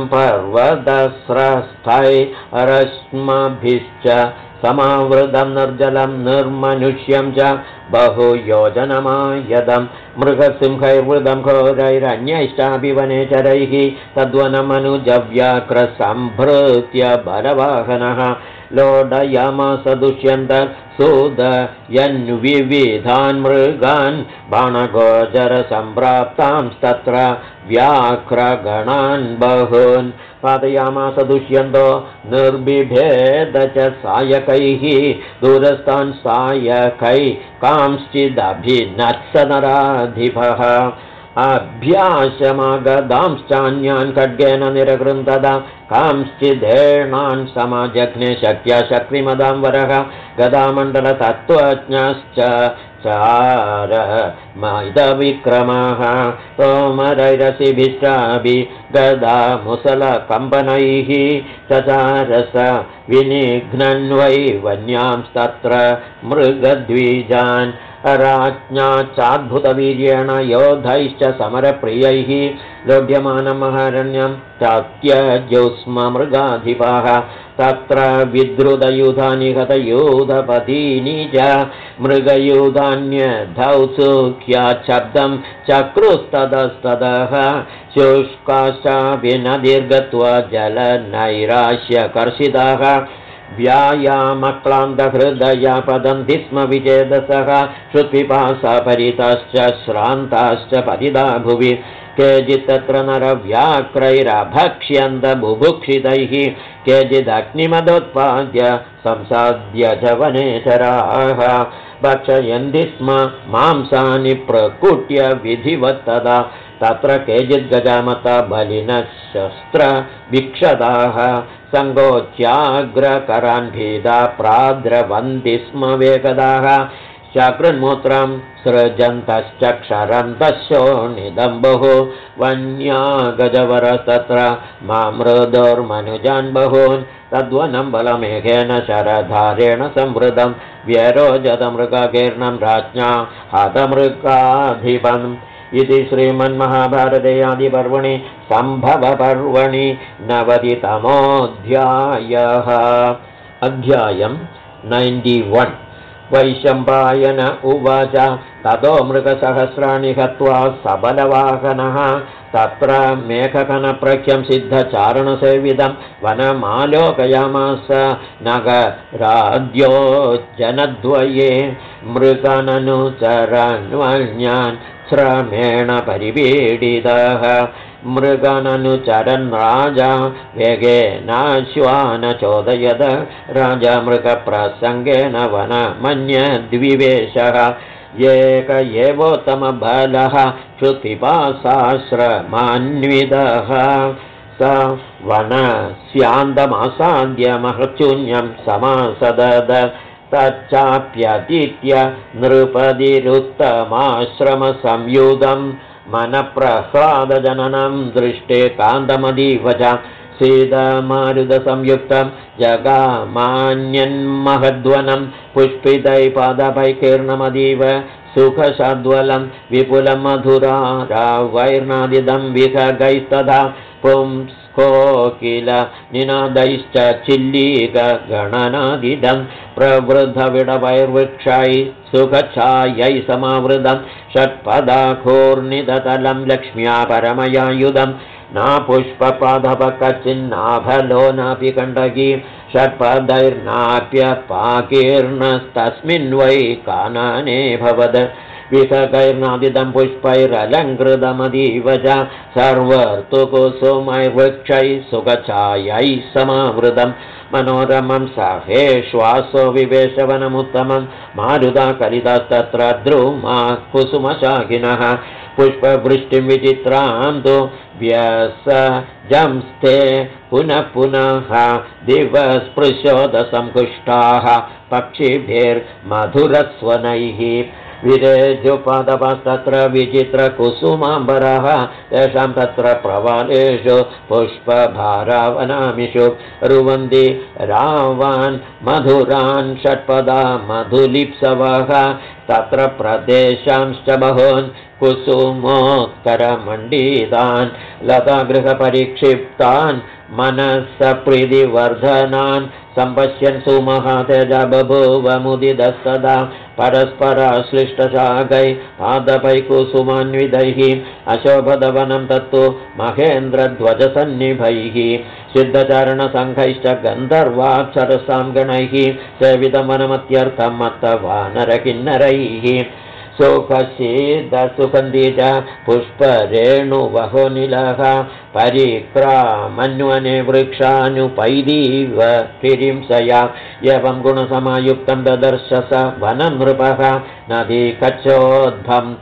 [SPEAKER 1] पर्वतस्रस्थैरश्मभिश्च समावृतं निर्जलं निर्मनुष्यं च बहुयोजनमायदं मृगसिंहैर्वृतं घोरैरन्यैश्चापि वनेचरैः तद्वनमनुजव्याघ्रसम्भृत्य बलवाहनः लोडयामास दुष्यन्तः सूदयन्विविधान् मृगान् बाणगोचरसम्प्राप्तांस्तत्र व्याघ्रगणान् बहून् पातयामास दुष्यन्तो निर्बिभेद च सायकैः दूरस्थान् सायकै कांश्चिदभिनत्सनराधिपः अभ्यासमागदांश्चान्यान् खड्गेन निरकृन्तदा कांश्चिदेणान् समाजग्ने शक्या शक्तिमदां वरः गदामण्डलतत्त्वज्ञश्च चार मैदविक्रमः तोमरैरसिभिश्चापि गदा मुसलकम्पनैः चचारस विनिघ्नन्वै वन्यांस्तत्र मृगद्विजान् राज्ञा चाद्भुतवीर्येण योधैश्च समरप्रियैः लोढ्यमानमहारण्यं त्याज्योत्स्म मृगाधिपाः तत्र विद्रुतयुधानि हतयूधपतीनि च मृगयूधान्यधौसुख्याच्छब्दं चक्रुस्ततस्ततः शुष्काश्चापि नदीर्गत्वा जलनैराश्यकर्षिताः व्यायामक्लान्तहृदया पतन्ति स्म विचेदसः श्रुत्पिपासापरिताश्च श्रान्ताश्च पतिता भुवि केचित् तत्र नरव्याक्रैरभक्ष्यन्त बुभुक्षितैः केचिदग्निमदोत्पाद्य संसाद्य च वनेचराः भक्षयन्ति स्म मांसानि प्रकुट्य विधिवत्तदा तत्र केचिद्गजामता बलिनः शस्त्रविक्षताः सङ्गोच्याग्रकरान् भीदा प्राद्रवन्ति स्म वेगदाः शाकृन्मूत्रं सृजन्तश्च क्षरन्तः शोणिदम्बुः वन्या गजवरस्तत्र मामृदोर्मनुजान् बहून् तद्वनं बलमेघेन शरधारेण संवृतं व्यरोजतमृगकीर्णं राज्ञा हतमृगाधिपम् इति श्रीमन्महाभारते आदिपर्वणि सम्भवपर्वणि 90तमोऽध्यायः अध्यायं 91 वैशम्पायन उवाच ततो मृगसहस्राणि हत्वा सबलवाहनः तत्र मेघकनप्रख्यं सिद्धचारणसेवितं वनमालोकयामास नगराद्यो जनद्वये मृगननुचरन्वन्यान् श्रमेण परिपीडितः मृगननुचरन् राजा वेगेनाश्वान चोदयद राजा मृगप्रसङ्गेन वनमन्यद्विवेशः एक एवोत्तमबलः श्रुतिपासाश्रमान्वितः स वनस्यान्तमासाद्य महच्छून्यं समासदद तच्चाप्यतीत्य नृपतिरुत्तमाश्रमसंयुतं मनप्रह्लादजननं दृष्टे कान्तमदीव च सीतामारुतसंयुक्तं जगामान्यन्महद्वनं पुष्पितै पादपैकीर्णमदीव सुखशाद्वलं विपुलं मधुरारावैर्नादिदं विहगैस्तथा पुंस्कोकिल निनादैश्च चिल्लीकगणनादिदं प्रवृद्धविडवैर्वृक्षैः सुखच्छायै समावृतं षट्पदाघूर्णिततलं लक्ष्म्या परमयायुधं नापुष्पपादपकचिन्नाभलो नापि कण्डकी षट्पदैर्नाप्यपाकीर्णस्तस्मिन् वै कानने भवद विहगैर्नादिदं पुष्पैरलङ्कृतमतीव च सर्वर्तुकुसुमैर्वृक्षैः सुखच्छायै समावृतं मनोरमं सहेश्वासो विवेशवनमुत्तमं मारुता कलितास्तत्र द्रुमा कुसुमशाखिनः पुष्पवृष्टिं विचित्रां तु व्यसजंस्ते पुनः पुनः दिवस्पृशोदसंकुष्टाः पक्षिभिर्मधुरस्वनैः विरेजुपादपस्तत्र विचित्रकुसुमाम्बरः तेषां तत्र प्रवालेषु पुष्पभारावनामिषु रुवन्ति रावान् मधुरान् षट्पदा मधुलिप्सवः तत्र प्रदेशांश्च बहून् कुसुमोत्करमण्डितान् लतागृहपरिक्षिप्तान् मनःसप्रीतिवर्धनान् सम्पश्यन् सुमहातेज बभूव मुदितस्तदा परस्पराश्लिष्टशाखैः पादपैः कुसुमान्वितैः अशोभदवनं तत्तु महेन्द्रध्वजसन्निभैः सिद्धचारणसङ्घैश्च गन्धर्वाक्षरसां गणैः सेवितं वनमत्यर्थं मत्तवानरकिन्नरैः सुखसीदसुगन्धी च पुष्परेणुवहोनिलः परिक्रामन्वने वृक्षानुपैदीव हिंसया एवं गुणसमायुक्तं ददर्श स वननृपः नदीकच्छोद्भं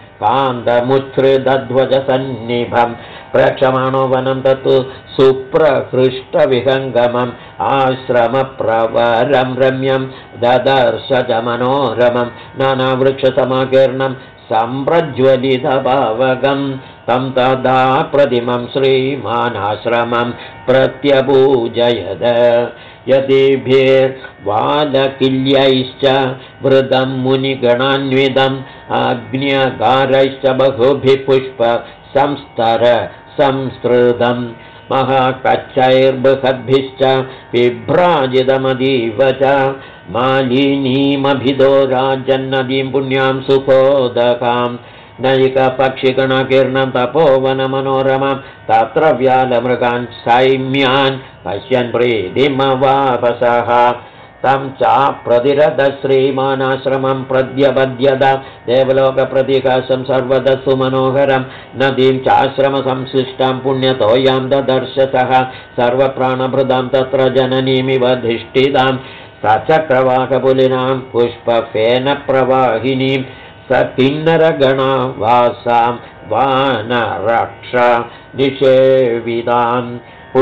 [SPEAKER 1] कान्तमुच्छ्रितध्वजसन्निभं प्रेक्षमाणो वनं तत्तु सुप्रहृष्टविहङ्गमम् आश्रमप्रवरं रम्यं ददर्श च मनोरमं नानावृक्षसमाकीर्णं सम्प्रज्वलितभावगं तं तदा प्रतिमं श्रीमानाश्रमं प्रत्यपूजयद यदिभिर्वालकिल्यैश्च वृदं मुनिगणान्वितम् अग्न्यगारैश्च बहुभिः पुष्पसंस्तर संस्कृतं महाकच्छैर्बृहद्भिश्च बिभ्राजितमतीव च मालिनीमभिदो राजन्नदीं पुण्यां सुखोदकां नैकपक्षिगणकीर्णं तपोवनमनोरमं तत्र व्यालमृगान् सैम्यान् पश्यन् प्रीतिमवापसः तं चाप्रतिरथ श्रीमानाश्रमं प्रत्यपद्यत देवलोकप्रतिकाशं सर्वदा सुमनोहरं नदीं चाश्रमसंश्लिष्टां पुण्यतोयां ददर्शतः सर्वप्राणभृदां तत्र जननीमिवधिष्ठितां सचक्रवाकपुलिनां पुष्पफेनप्रवाहिनीं सकिन्नरगणावासां वानरक्ष निषेवितां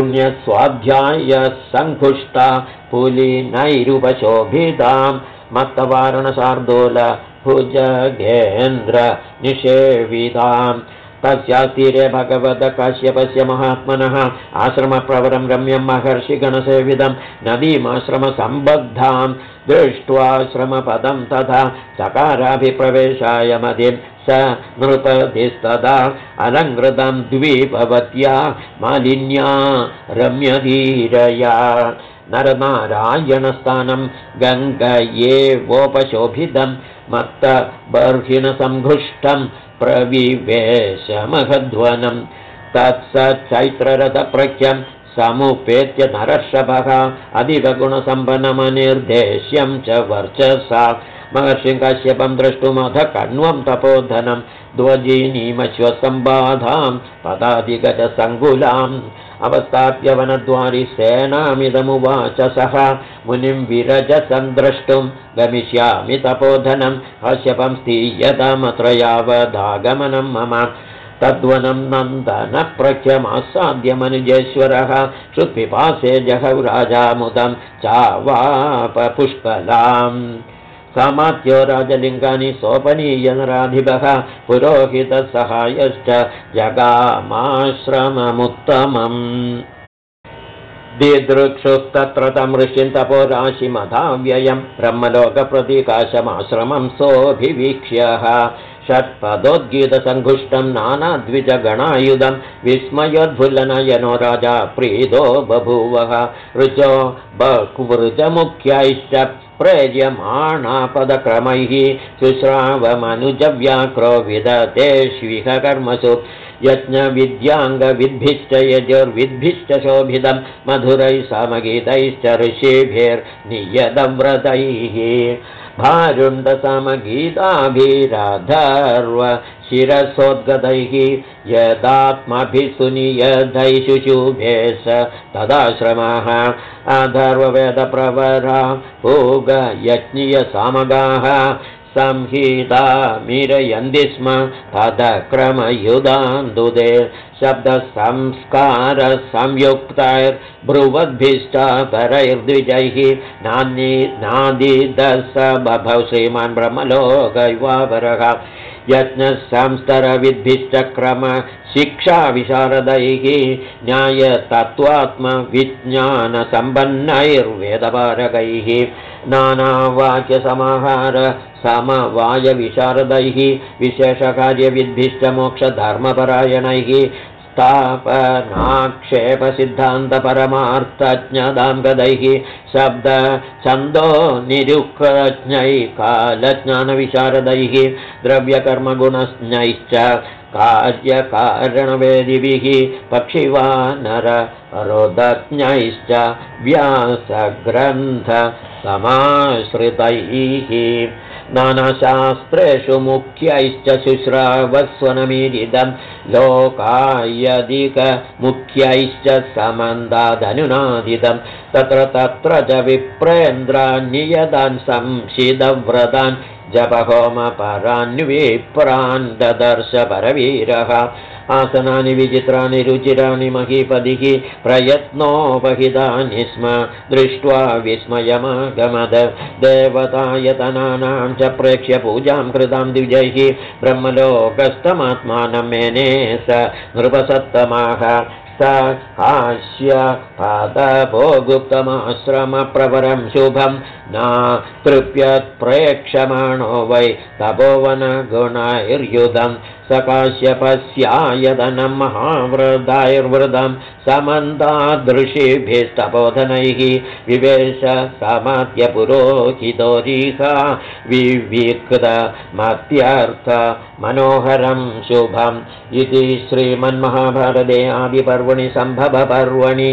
[SPEAKER 1] पुण्यस्वाध्यायसङ्कुष्टा पुलिनैरुपशोभितां मत्तवारणशार्दूल भुजगेन्द्र निषेवितां तस्यास्तीरे भगवद काश्यपस्य महात्मनः आश्रमप्रवरं रम्यं महर्षिगणसेवितं नदीमाश्रमसम्बद्धां दृष्ट्वाश्रमपदं तथा चकाराभिप्रवेशाय मदिं स नृपतिस्तदा अलङ्कृतं द्वीपवत्या मालिन्या रम्यधीरया नरनारायणस्थानं गङ्गयेवोपशोभितं मत्तबर्हिणसङ्घुष्टं प्रविवेशमहध्वनं तत्स चैत्ररथप्रख्यं समुपेत्य नरर्षभः अदिवगुणसम्पन्नमनिर्देश्यं च वर्चसा महर्षिं काश्यपं द्रष्टुमथ कण्वं तपोधनं ध्वजीनीमश्वसम्बाधां पदादिगजसङ्कुलाम् अवस्थाप्य वनद्वारि सेनामिदमुवाच सः मुनिं विरजसन्द्रष्टुं गमिष्यामि तपोधनं काश्यपं स्थीयतामत्र यावदागमनं मम तद्वनं नन्दनप्रख्यमासाद्य मनुजेश्वरः श्रुत्पिपासे जहौ राजामुदं चावापपुष्कलाम् समात्यो राजलिङ्गानि सोपनीयनराधिपः पुरोहितसहायश्च जगामाश्रममुत्तमम् दिदृक्षुस्तत्र तं ऋषिं तपोराशिमधाव्ययं ब्रह्मलोकप्रतिकाशमाश्रमं सोऽभिवीक्ष्यः षट्पदोद्गीतसङ्घुष्टं नानाद्विजगणायुधं विस्मयोद्फुल्लनयनो राजा प्रीतो बभूवः ऋचो बह्वृजमुख्यैश्च प्रेर्यमाणापदक्रमैः शुश्रावमनुजव्याक्रो विदतेष्विह कर्मसु यज्ञविद्याङ्गविद्भिश्च यजुर्विद्भिश्च शोभितं मधुरैः सामगीतैश्च ऋषिभिर्नियतव्रतैः भारुण्डसामगीताभिराधर्व शिरसोद्गतैः यदात्मभिसुनियधैः शुशुभे स तदाश्रमः अथर्ववेदप्रवरा पूगयज्ञीयसामगाः संहिता मीरयन्ति स्म तदक्रमयुधान्दुदे शब्दसंस्कारसंयुक्तैर्ब्रुवद्भिश्चापरैर्द्विजैः नादिदस बभौ श्रीमान् ब्रह्मलोकैवापरः यज्ञसंस्तरविद्भिश्च क्रमशिक्षाविशारदैः न्यायतत्त्वात्मविज्ञानसम्पन्नैर्वेदपारकैः नानावाक्यसमाहार समवायविशारदैः विशेषकार्यविद्भिश्च मोक्षधर्मपरायणैः स्थापनाक्षेपसिद्धान्तपरमार्थज्ञदां गदैः शब्दछन्दो निरुक्तज्ञैः कालज्ञानविशारदैः द्रव्यकर्मगुणज्ञैश्च कार्यकारणवेदिभिः पक्षिवानररोधज्ञैश्च व्यासग्रन्थसमाश्रितैः नानाशास्त्रेषु मुख्यैश्च शुश्रावस्वनमीरिदं लोकायदिकमुख्यैश्च समन्दादनुनादिदं तत्र तत्र च विप्रेन्द्रान्नियतान् संशिदव्रतान् जपहोमपरान्विप्रान् ददर्श परवीरः आसनानि विचित्राणि रुचिराणि महीपदिः प्रयत्नोपहितानि स्म दृष्ट्वा विस्मयमागमद देवतायतनानां च प्रेक्ष्य पूजां कृतां द्विजैः ब्रह्मलोकस्थमात्मानं मेने स नृपसत्तमाः स हास्य पादपो गुप्तमाश्रमप्रवरं शुभं न तृप्यत्प्रेक्षमाणो वै तपोवनगुणैर्युधं सकाश्यपस्यायतनं महावृदायुर्वृदं समन्तादृशिभिस्तपोधनैः विवेश समत्यपुरोहितोरिहा विविक्तमत्यर्थ मनोहरं शुभम् इति श्रीमन्महाभारते आदिपर्वणि सम्भवपर्वणि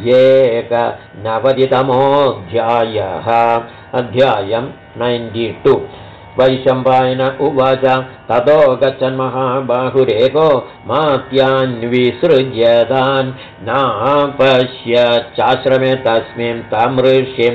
[SPEAKER 1] एकनवतितमोऽध्यायः अध्यायं 92 वैशम्पायन उवाच ततो गच्छन्महाबाहुरेको मात्यान्विसृज्यतान् नापश्य चाश्रमे तस्मिन् तं ऋषिं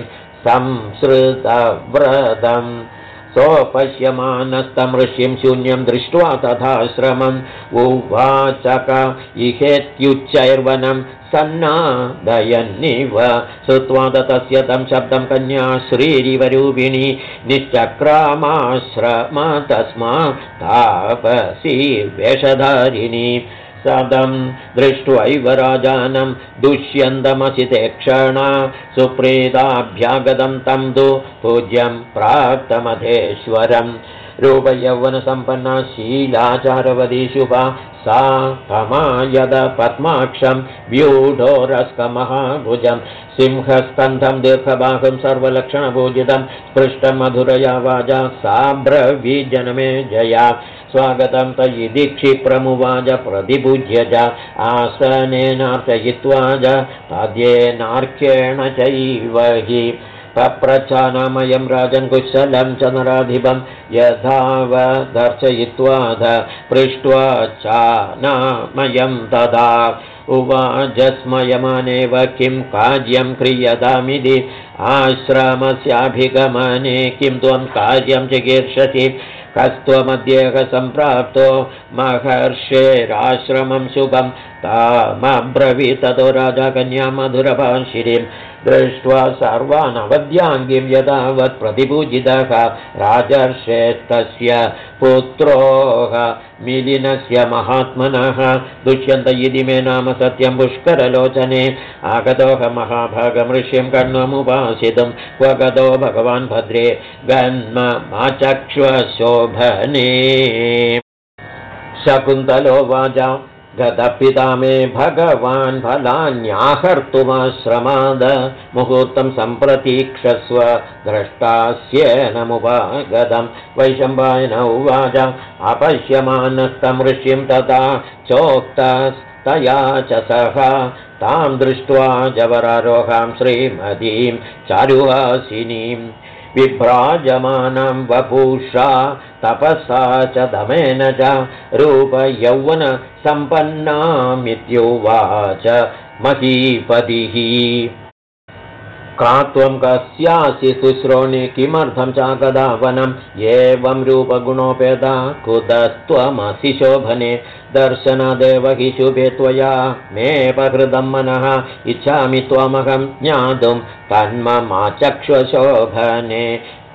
[SPEAKER 1] संसृतव्रतम् सोपश्यमानस्तं ऋषिं शून्यं दृष्ट्वा तथाश्रमम् उवाचक इहेत्युच्चैर्वनं सन्नादयन्निव श्रुत्वा तस्य तं शब्दं कन्या श्रीरिवरूपिणी निश्चक्रामाश्रम तस्मात् तापसी वेषधारिणी सदं दृष्ट्वैव राजानं दुष्यन्तमसिते क्षणा सुप्रीताभ्यागतं तं तु पूज्यं प्राप्तमधेश्वरम् रूपयौवनसम्पन्ना शीलाचारवती शुभा सा तमायद पद्माक्षं व्यूढोरस्कमहाभुजं सिंहस्कन्धं दीर्घबाहुं सर्वलक्षणपूजितं स्पृष्टं मधुरया वाजा साब्रवीजनमे जया स्वागतं तयि क्षिप्रमुवाच प्रतिपूज्य च आसनेनार्चयित्वा च पाद्येनार्क्येण चैव हि पप्रच्छानामयं राजन् कुशलं च नराधिपं यथावदर्शयित्वा पृष्ट्वा चानामयं तदा उवाचस्मयमानेव किं कार्यं क्रियतामिति आश्रमस्याभिगमने किं त्वं कार्यं चिकीर्षति कस्त्वमद्येह सम्प्राप्तो महर्षेराश्रमं शुभं तामब्रवीततो राजा कन्या मधुरभाषिणीं दृष्ट्वा सर्वानवद्याङ्गीं यदावत् प्रतिपूजितः राजर्षेस्तस्य पुत्रोः मिलिनस्य महात्मनः दुष्यन्त इति मे नाम सत्यं पुष्करलोचने आगतोह महाभागमृष्यं कर्णमुपासितुं क्व गतो भगवान् भद्रे गन्ममाचक्ष्वशोभने शकुन्तलोवाच गतपिता मे भगवान् फलान्याहर्तुमाश्रमाद मुहूर्तं सम्प्रतीक्षस्व द्रष्टास्येनमुपागतं वैशम्पायन उवाच अपश्यमानस्तं ऋषिं तथा चोक्तस्तया च सह तां दृष्ट्वा जवरारोहां श्रीमतीं चारुहासिनीं विभ्राजमानं वपुषा तपसा च दमेन च रूपयौवनसम्पन्नामित्युवाच महीपतिः का त्वं कस्यासि शुश्रोणि किमर्थं चाकदावनम् एवं रूपगुणोपेता कुतस्त्वमसि शोभने दर्शनादेव हि शुभे त्वया मेऽपहृतं मनः इच्छामि त्वमहं ज्ञातुं तन्ममाचक्ष्वशोभने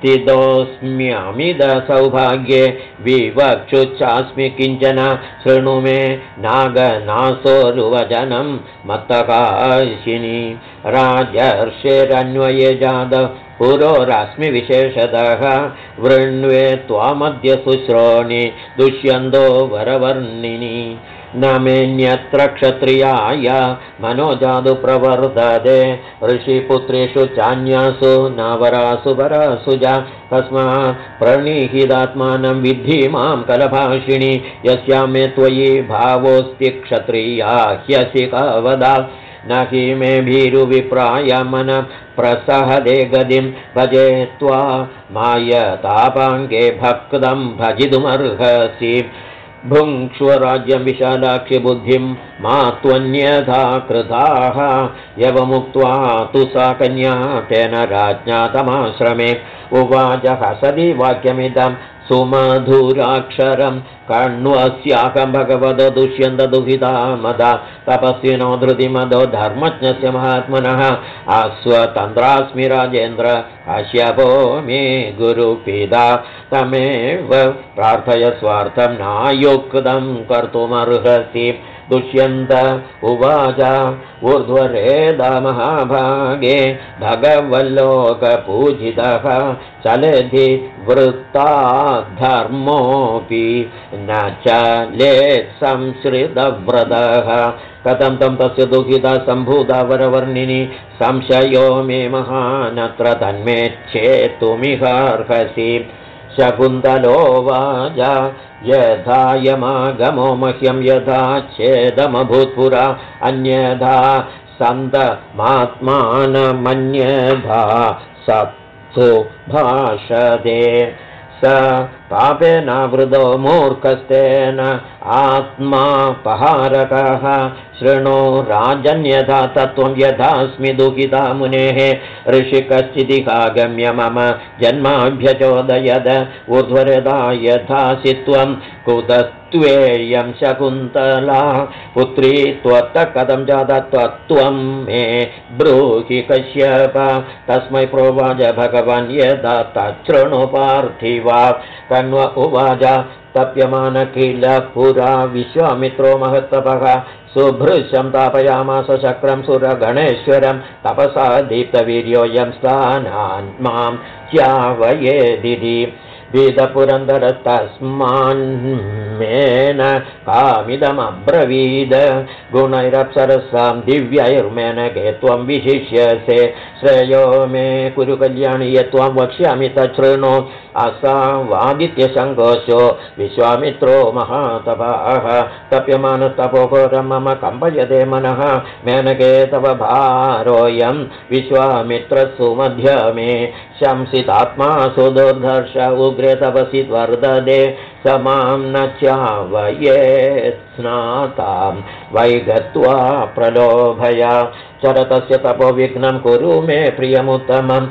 [SPEAKER 1] स्थितोऽस्म्यमिदसौभाग्ये विवक्षुश्चास्मि किञ्चन शृणु मे नागनासोरुवचनं मत्तकाशिनी राजर्षेरन्वये जातः पुरोरस्मि विशेषतः वृण्वे त्वामद्य शुश्रोणि दुष्यन्तो वरवर्णिनि न मेऽन्यत्र क्षत्रियाय मनोजादु प्रवर्तते ऋषिपुत्रेषु चान्यासु न वरासु वरासु च तस्मात् प्रणिहितात्मानं विद्धि मां कलभाषिणि यस्यां मे त्वयि भावोऽस्ति क्षत्रिया ह्यसि कवदा न हि मे भीरुविप्राय मन प्रसहदे गतिं भजे त्वा मायतापाङ्गे भक्तं भजितुमर्हसि भुङ्क्ष्वराज्यं विशालाक्षि बुद्धिं मा त्वन्यथा कृताः यवमुक्त्वा तु सा कन्या तेन राज्ञा तमाश्रमे उवाच हसति वाक्यमिदं सुमधुराक्षरं कण्वस्याकं भगवतो दुष्यन्त दुहिता मदा तपस्विनो धृतिमदो धर्मज्ञस्य महात्मनः अश्वतन्त्रास्मि राजेन्द्र कश्यपो मे गुरुपिता तमेव प्रार्थय स्वार्थं नायुक्तं कर्तुमर्हसि दुष्यन्त उवाच ऊर्ध्वरेदा महाभागे भगवल्लोकपूजितः चलेधि वृत्ताद्धर्मोऽपि न चलेत् संश्रितव्रतः कथं तं तस्य दुःखिता सम्भूता वरवर्णिनि संशयो मे महानत्र तन्मे चेतुमिहार्हसि शकुन्तलोवाच यथायमागमो मह्यं यथा चेदमभूत्पुरा अन्यथा सन्तमात्मानमन्यथा सत्सु भाषते स पापेनावृतो मूर्खस्तेन आत्मापहारकः शृणु राजन्यथा तत्त्वं यथास्मि दुःखिता मुनेः ऋषि कश्चिदिहागम्य मम जन्माभ्यचोदयद ऊर्ध्वरेदा यथासि त्वं कुतस्त्वेयं शकुन्तला पुत्री त्वत्तः कथं जाता त्वं मे ब्रूहि कश्यप तस्मै प्रोवाच भगवान् यदा तच्छृणु पार्थिवा कण्व उवाच तप्यमान किल पुरा विश्वामित्रो महत्तपः सुभृशं तापयामास चक्रं सुरगणेश्वरं तपसा दीप्तवीर्योऽयं स्थानान् मां च्यावयेदिति वेदपुरन्दरस्तस्मान्मेन कामिदमब्रवीद गुणैरप्सरसां दिव्यैर्मेनके त्वं विशिष्यसे श्रेयो मे कुरु कल्याणि यत्त्वं वक्ष्यामि तच्छृणु असावादित्यसङ्कोशो विश्वामित्रो महातपः तप्यमानस्तपोघोरं मम कम्पयते मनः मेनके तव भारोऽयं विश्वामित्रसुमध्यमे शंसितात्मा सुदुर्धर्ष उग्रे तपसि वर्धते स मां न चावयेत् स्नातां वै गत्वा प्रलोभय चरतस्य तपोविघ्नं कुरु मे प्रियमुत्तमं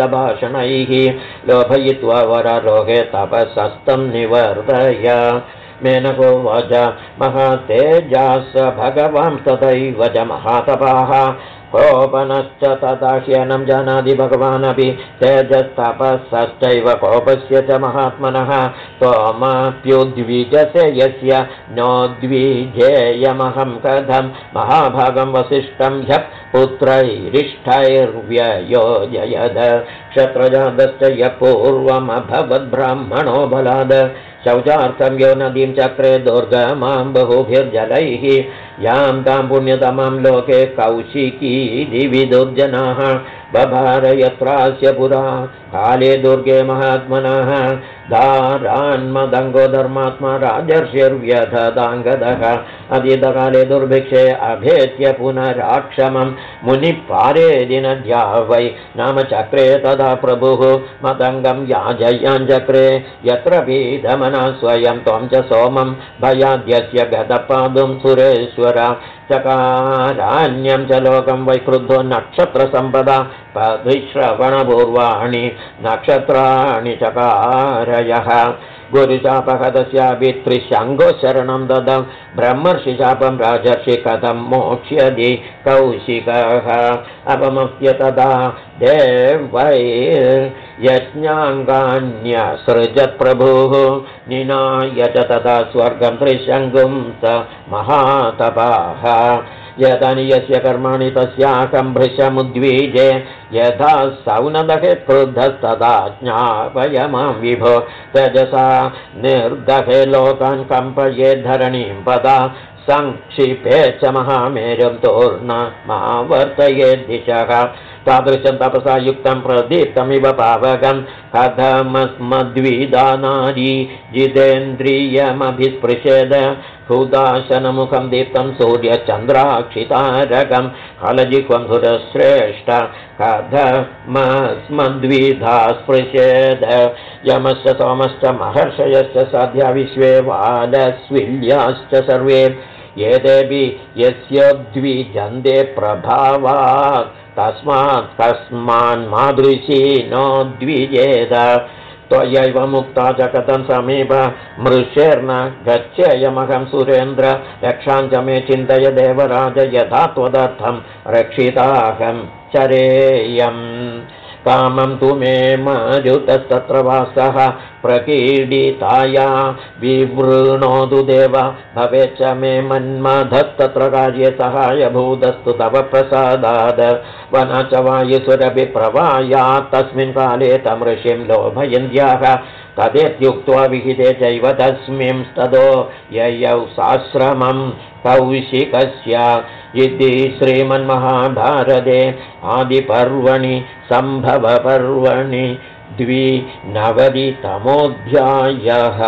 [SPEAKER 1] रूपयौवनमाधुर्यचेष्टितस्मितभाषणैः लोभयित्वा वरारोहे तपसस्तं निवर्तय मेनकोवाच महातेजास भगवान् तथैव च महातपाः कोपनश्च तदाह्यनं जानाति भगवानपि तेजस्तपसश्चैव कोपस्य च महात्मनः त्वमप्युद्विजसे यस्य नोद्विजेयमहं कथं महाभागं वसिष्ठं ह्यः पुत्रैरिष्टैर्व्ययोजयद क्षत्रजातश्च यः पूर्वमभवद्ब्राह्मणो बलाद शौचार्थं यो नदीं चक्रे दुर्गमां बहुभिर्जलैः यां तां पुण्यतमां लोके कौशिकी विदुर्जनाः बभार यत्रास्य पुरा काले दुर्गे महात्मनः दारान्मदङ्गो धर्मात्मा राजर्षिर्व्यथदाङ्गदः अतीतकाले दुर्भिक्षे अभेत्य पुनराक्षमं मुनिपारे नद्या वै नाम चक्रे तदा प्रभुः मतङ्गं याजयाञ्चक्रे यत्र पीधमना स्वयं त्वं च सोमं भयाद्यस्य गतपादुं सुरेश्वर चकारान्यं च लोकं वै क्रुद्धो नक्षत्रसम्पदा पदिश्रवणपूर्वाणि नक्षत्राणि चकारयः गुरुशापः तस्यापि त्रिशङ्गो शरणं ददं ब्रह्मर्षिशापं राजर्षि कथं मोक्ष्यति कौशिकः अपमप्य तदा देवैर्यज्ञाङ्गान्यसृजत्प्रभुः निनाय च तदा स्वर्गं त्रिशङ्गुं स महातपाः यदानि यस्य कर्माणि तस्याकं भृशमुद्वीजे यथा सौनदहे क्रुद्धस्तदा ज्ञापय मां विभो तेजसा निर्दहे लोकान् कम्पये धरणीं पदा संक्षिपे च महामेरुं तूर्णमावर्तये दिशः तादृशं तपसा युक्तं प्रदीप्तमिव पावकं कथमस्मद्विदा नारी जितेन्द्रियमभिस्पृशेद हुदाशनमुखं दीप्तं सूर्यचन्द्राक्षितारकं हलजिह्वं धुरश्रेष्ठ कथमस्मद्विधा स्पृशेद यमश्च सोमश्च महर्षयश्च साध्या विश्वे वालस्विल्याश्च सर्वे एतेऽपि यस्य द्विजन्ते प्रभावात् तस्मात् कस्मान्मादृशी नो द्विजेद त्वयैव मुक्ता च कथं समीप मृषेर्न गच्छेयमहं सुरेन्द्र रक्षां च मे चिन्तय देवराज यथा त्वदर्थं रक्षिताहं चरेयम् कामं तु मे मरुतस्तत्र वासः प्रकीडिताया विवृणोतु देव भवेच्च मे मन्मथस्तत्र कार्ये सहायभूतस्तु तव प्रसादाद वन च वायुसुरभिप्रवायात् तस्मिन् काले तमृषिं लोभयन्त्याः तदेत्युक्त्वा विहिते चैव तस्मिंस्ततो ययौ साश्रमं कौशिकस्य इति श्रीमन्महाभारते आदिपर्वणि सम्भवपर्वणि 290तमोऽध्यायः।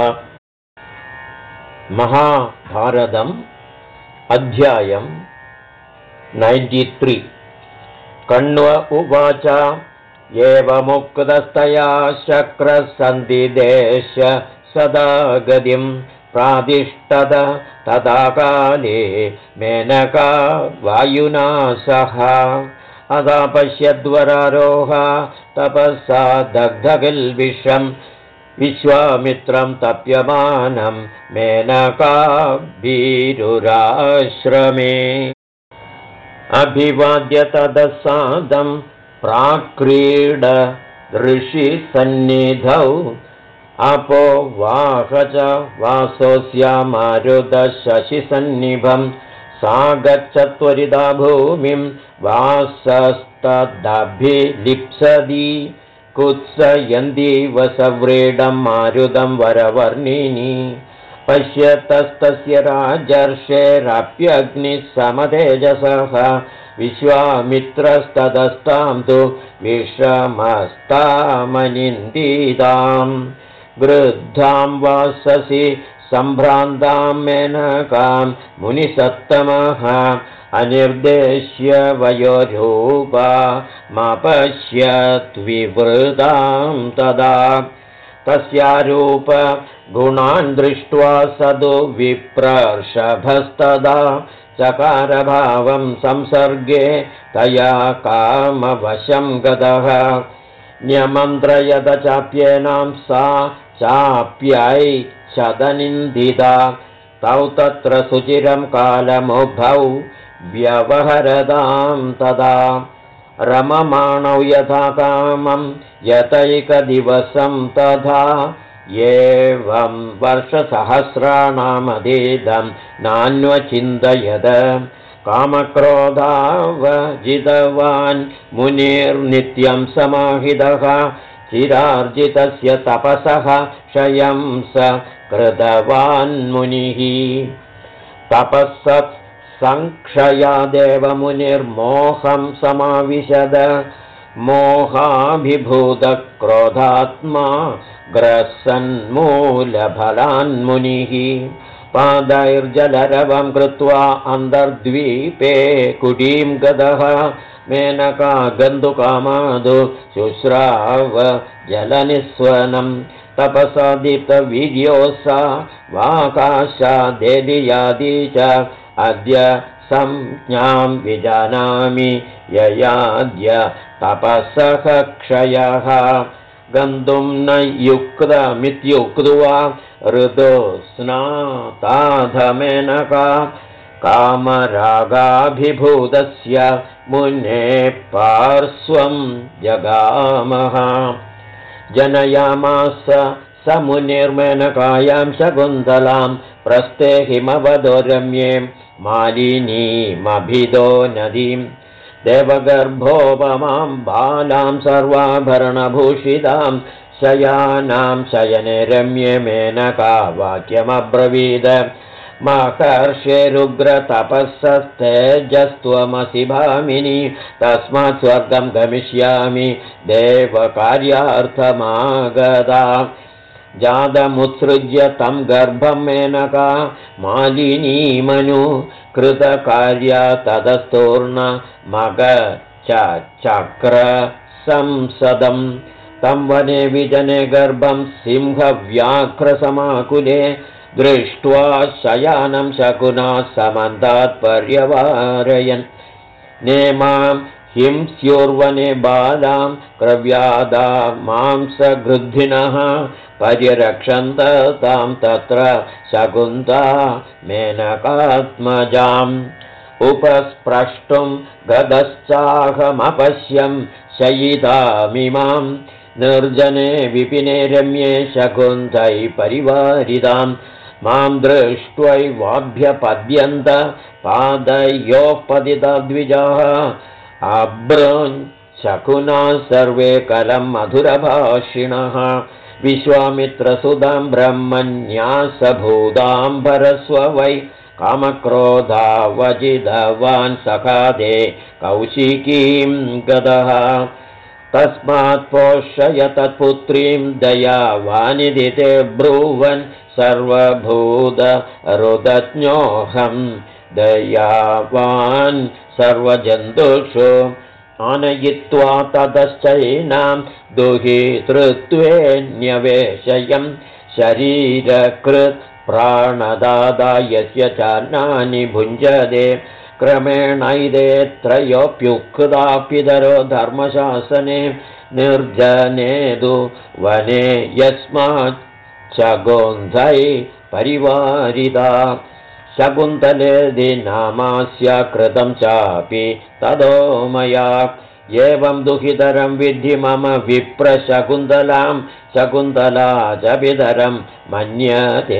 [SPEAKER 1] महाभारतम् अध्यायम् 93। कण्व उवाच एवमुक्तस्तया शक्रसन्धिदेश सदा गतिं प्रादिष्टद तदा काले मेनका वायुना सह अदा पश्यद्वरारोह तपसा दग्धकिल्बिषं विश्वामित्रं तप्यमानं मेनका भीरुराश्रमे अभिवाद्य तदसादं प्राक्रीड ऋषिसन्निधौ अपो वाह च वासोऽस्य मारुतशशिसन्निभं सा गच्छत्वरिता भूमिं वासस्तदभिलिप्सति कुत्सयन्ती वसव्रीडं मारुतं वरवर्णिनी पश्यतस्तस्य राजर्षेरप्यग्निः समतेजसः विश्वामित्रस्तदस्तां तु विश्रमस्तामनिन्दिताम् गृद्धां वाससि सम्भ्रान्तां मेनकां मुनिसत्तमः अनिर्देश्य वयोरूपा मापश्यद्विवृतां तदा तस्यारूप गुणान् दृष्ट्वा सदु विप्रर्षभस्तदा चकारभावं संसर्गे तया कामवशं गतः न्यमन्त्रयत चाप्येनां सा चाप्यै शतनिन्दिता तौ तत्र सुचिरं कालमुभौ व्यवहरतां तदा रममाणौ यथा कामं यतैकदिवसं तथा एवं वर्षसहस्राणामधीतं नान्वचिन्तयद कामक्रोधावजितवान् मुनिर्नित्यं समाहितः चिरार्जितस्य तपसः क्षयं स कृतवान् मुनिः तपःसः संक्षयादेव मुनिर्मोहं समाविशद मोहाभिभूतक्रोधात्मा ग्रसन्मूलफलान्मुनिः पादैर्जलरवं कृत्वा अन्तर्द्वीपे कुटीं गतः मेनका गन्तुकामादो शुश्राव जलनिस्वनं तपसा दीप्तवीर्योऽसा वाकाशादेदियादी च अद्य संज्ञां विजानामि ययाद्य तपसः क्षयः गन्तुं न युक्तमित्युक्त्वा ऋतुस्नाताधमेनका कामरागाभिभूतस्य मुने पार्श्वं जगामः जनयामास स मुनिर्मेनकायां शकुन्तलां प्रस्थे हिमवदो मालिनीमभिदो नदीं देवगर्भोपमां बालां सर्वाभरणभूषितां शयानां शयने रम्ये मेनका वाक्यमब्रवीद महर्षेरुग्रतपःस्तेजस्त्वमसि भामिनी तस्मात् स्वर्गं गमिष्यामि देवकार्यार्थमागता जातमुत्सृज्य तं गर्भं मेनका मालिनीमनु कृतकार्या तदस्तूर्ण मगचक्र संसदं तं वने विजने गर्भं सिंहव्याघ्रसमाकुले दृष्ट्वा शयानं शकुना समन्तात् पर्यवारयन् नेमां हिंस्योर्वने बालां क्रव्यादा मांसगृद्धिनः पर्यरक्षन्त तां तत्र शकुन्ता मेनकात्मजाम् उपस्प्रष्टुं गतश्चाहमपश्यं शयितामिमां निर्जने विपिने रम्ये शकुन्तै परिवारितां मां दृष्ट्वैवाभ्यपद्यन्त पादयोः पतिता द्विजाः अब्रुन् शकुना सर्वे कलं मधुरभाषिणः विश्वामित्रसुतां ब्रह्मन्यासभूताम्बरस्व वै कामक्रोधावजितवान् सखादे कौशिकीं गतः तस्मात् पोषय तत्पुत्रीं दयावानिधि ते ब्रुवन् सर्वभूतहृदज्ञोऽहं दयावान् सर्वजन्तुषु आनयित्वा ततश्चैनां दुहितृत्वेऽन्यवेशयं शरीरकृत् प्राणदादा यस्य चान्नानि भुञ्जते क्रमेणैदे त्रयोऽप्युक्ता पितरो धर्मशासने निर्जनेदु वने यस्मात् शकुन्तै परिवारिता शकुन्तलेदि नामास्य कृतं चापि ततो मया एवं दुहितरं विद्धि मम विप्रशकुन्तलां शकुन्तला च पितरं मन्यते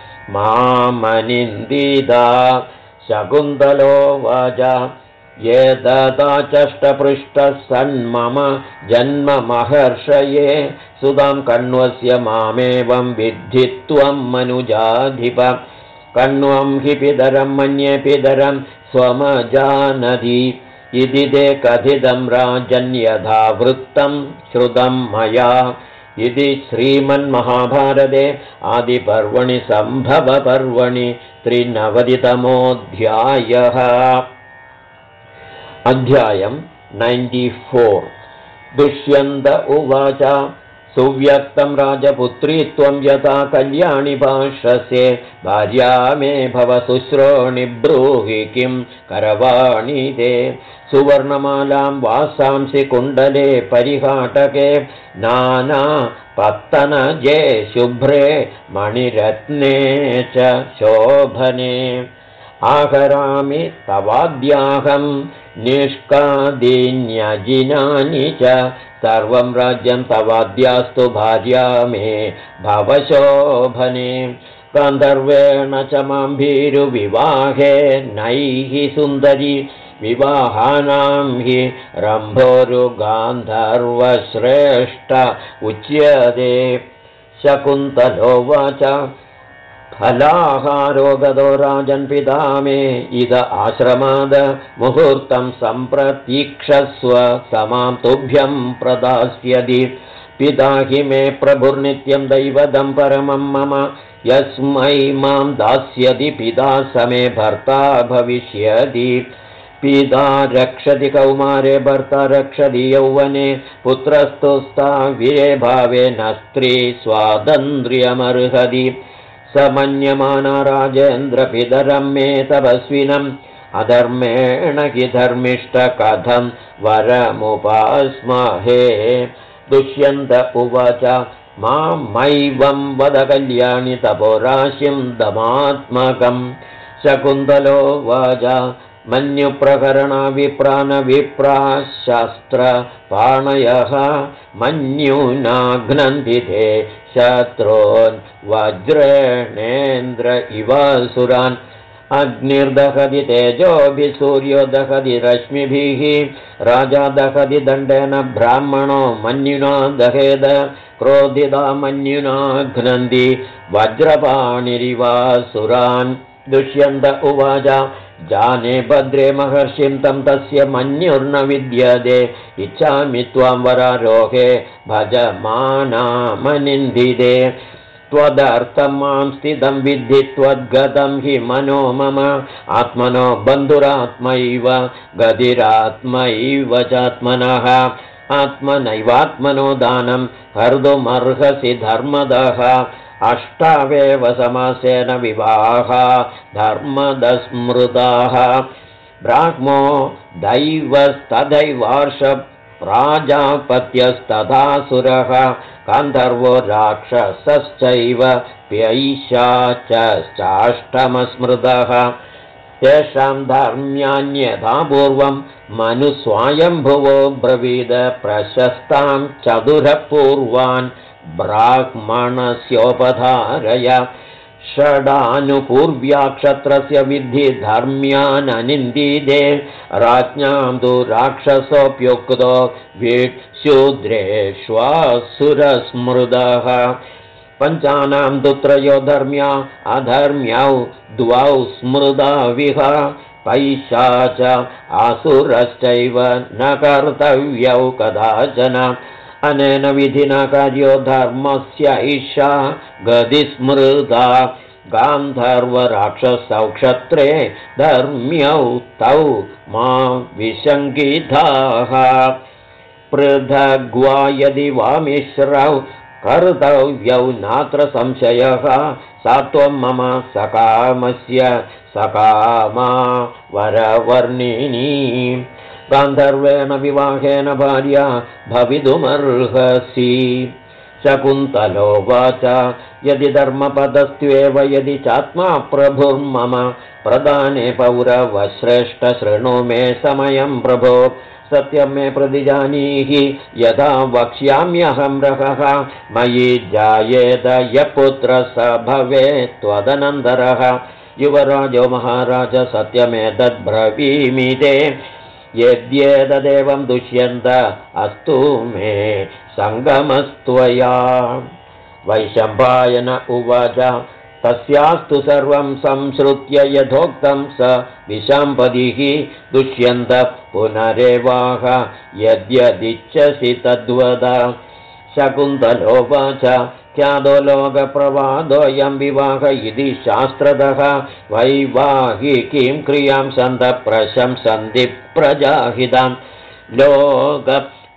[SPEAKER 1] मामनिन्दिता शकुन्तलो वाचा ये दता चष्टपृष्टः सन्मम जन्म महर्षये सुतां कण्वस्य मामेवं विद्धि त्वं मनुजाधिप कण्वं हि पितरं मन्ये पितरं स्वमजानति इति ते कथितं राजन्यथा वृत्तं श्रुतं मया इति श्रीमन्महाभारते आदिपर्वणि सम्भवपर्वणि 93तमोऽध्यायः। अध्यायं 94। दुष्यन्त उवाच सुव्यक्तं राजपुत्री त्वं यथा कल्याणि भाषसे भार्या मे भव शुश्रोणि ब्रूहि किं करवाणि ते सुवर्णमालां वासांसि कुण्डले परिहाटके नाना पत्तनजे शुभ्रे मणिरत्ने च शोभने आहरामि तवाद्याहं निष्कादिन्यजिनानि च सर्वं राज्यं तवाद्यास्तु भार्या मे भवशोभने गान्धर्वेण च मां भीरुविवाहे नैः सुन्दरी विवाहानां हि रम्भोरुगान्धर्वश्रेष्ठ उच्यते शकुन्तलोवाच फलाहारो गतो राजन्पिता मे इद आश्रमाद मुहूर्तं सम्प्रतीक्षस्व समां तुभ्यं प्रदास्यति पिता हि मे प्रभुर्नित्यं दैवतं परमं मम यस्मै मां दास्यति पिता समे भर्ता भविष्यति पिता रक्षति कौमारे भर्ता रक्षति यौवने पुत्रस्तु स्थाविरे भावे न स्त्री स्वातन्त्र्यमर्हति समन्यमाना राजेन्द्रपितरं मे तपस्विनम् अधर्मेण हि धर्मिष्ठ कथं वरमुपास्महे दुष्यन्त उवाच मामैवं वद कल्याणि तपोराशिं दमात्मकम् शकुन्तलो वाच मन्युप्रकरणा विप्राशास्त्रपाणयः मन्युनाघ्नन्ति ते शत्रून् वज्रेणेन्द्र इवासुरान् अग्निर्दहति तेजोभिः सूर्यो दहति रश्मिभिः राजा दहति दण्डेन ब्राह्मणो मन्युना दहेद क्रोधिता मन्युना घ्नन्ति वज्रपाणिरिवासुरान् दुष्यन्त उवाच जाने भद्रे महर्षिं तं तस्य मन्युर्न विद्यते इच्छामि त्वां वरारोहे भजमानामनिन्दिते त्वदर्थं मां स्थितं विद्धि त्वद्गतं हि मनो मम आत्मनो बन्धुरात्मैव गतिरात्मैव चात्मनः आत्मनैवात्मनो दानं कर्तुमर्हसि धर्मदः अष्टावेव समासेन विवाहा धर्मदस्मृताः ब्राह्मो दैवस्तथैवार्ष प्राजापत्यस्तथासुरः गान्धर्वो राक्षसश्चैव पैशाचाष्टमस्मृतः तेषां धर्म्यान्यथा पूर्वं मनुस्वायम्भुवो ब्रवीद प्रशस्तां चतुरपूर्वान् ब्राह्मणस्योपधारय षडानुपूर्व्या क्षत्रस्य विद्धि धर्म्यान् अनिन्दिते राज्ञां तु राक्षसोऽप्युक्तो शूद्रेष्वासुरस्मृतः पञ्चानां तु त्रयो धर्म्या अधर्म्यौ द्वौ स्मृता विह पैशाच आसुरश्चैव न कर्तव्यौ कदाचन अनेन विधिना कार्यो धर्मस्यैषा गतिस्मृता गान्धर्वराक्षसौ क्षत्रे धर्म्यौ तौ मा विशङ्किताः पृथग्वा यदि वा मिश्रौ कर्तव्यौ नात्र संशयः सा त्वं मम सकामस्य सकामा वरवर्णिनी गान्धर्वेण विवाहेन भार्या भवितुमर्हसि शकुन्तलोवाच यदि धर्मपदस्त्वेव यदि चात्मा प्रभुर्मम प्रदाने पौरवश्रेष्ठ शृणु मे समयं प्रभो सत्यं मे प्रतिजानीहि यथा वक्ष्याम्यहं रहः मयि जायेत यः पुत्रः स भवेत् त्वदनन्दरः युवराजो महाराज सत्यमेतद्ब्रवीमि ते यद्येतदेवं दुष्यन्त अस्तु मे सङ्गमस्त्वया वैशम्पायन उवाच तस्यास्तु सर्वं संश्रुत्य यथोक्तं स विशाम्पतिः दुष्यन्त पुनरेवाह यद्यदिच्छसि तद्वद शकुन्तलोवाच ख्यातो लोकप्रवादोऽयं विवाह इति शास्त्रतः वैवाहिकीं क्रियां सन्तः प्रशंसन्ति प्रजाहितां लोकप्रवादो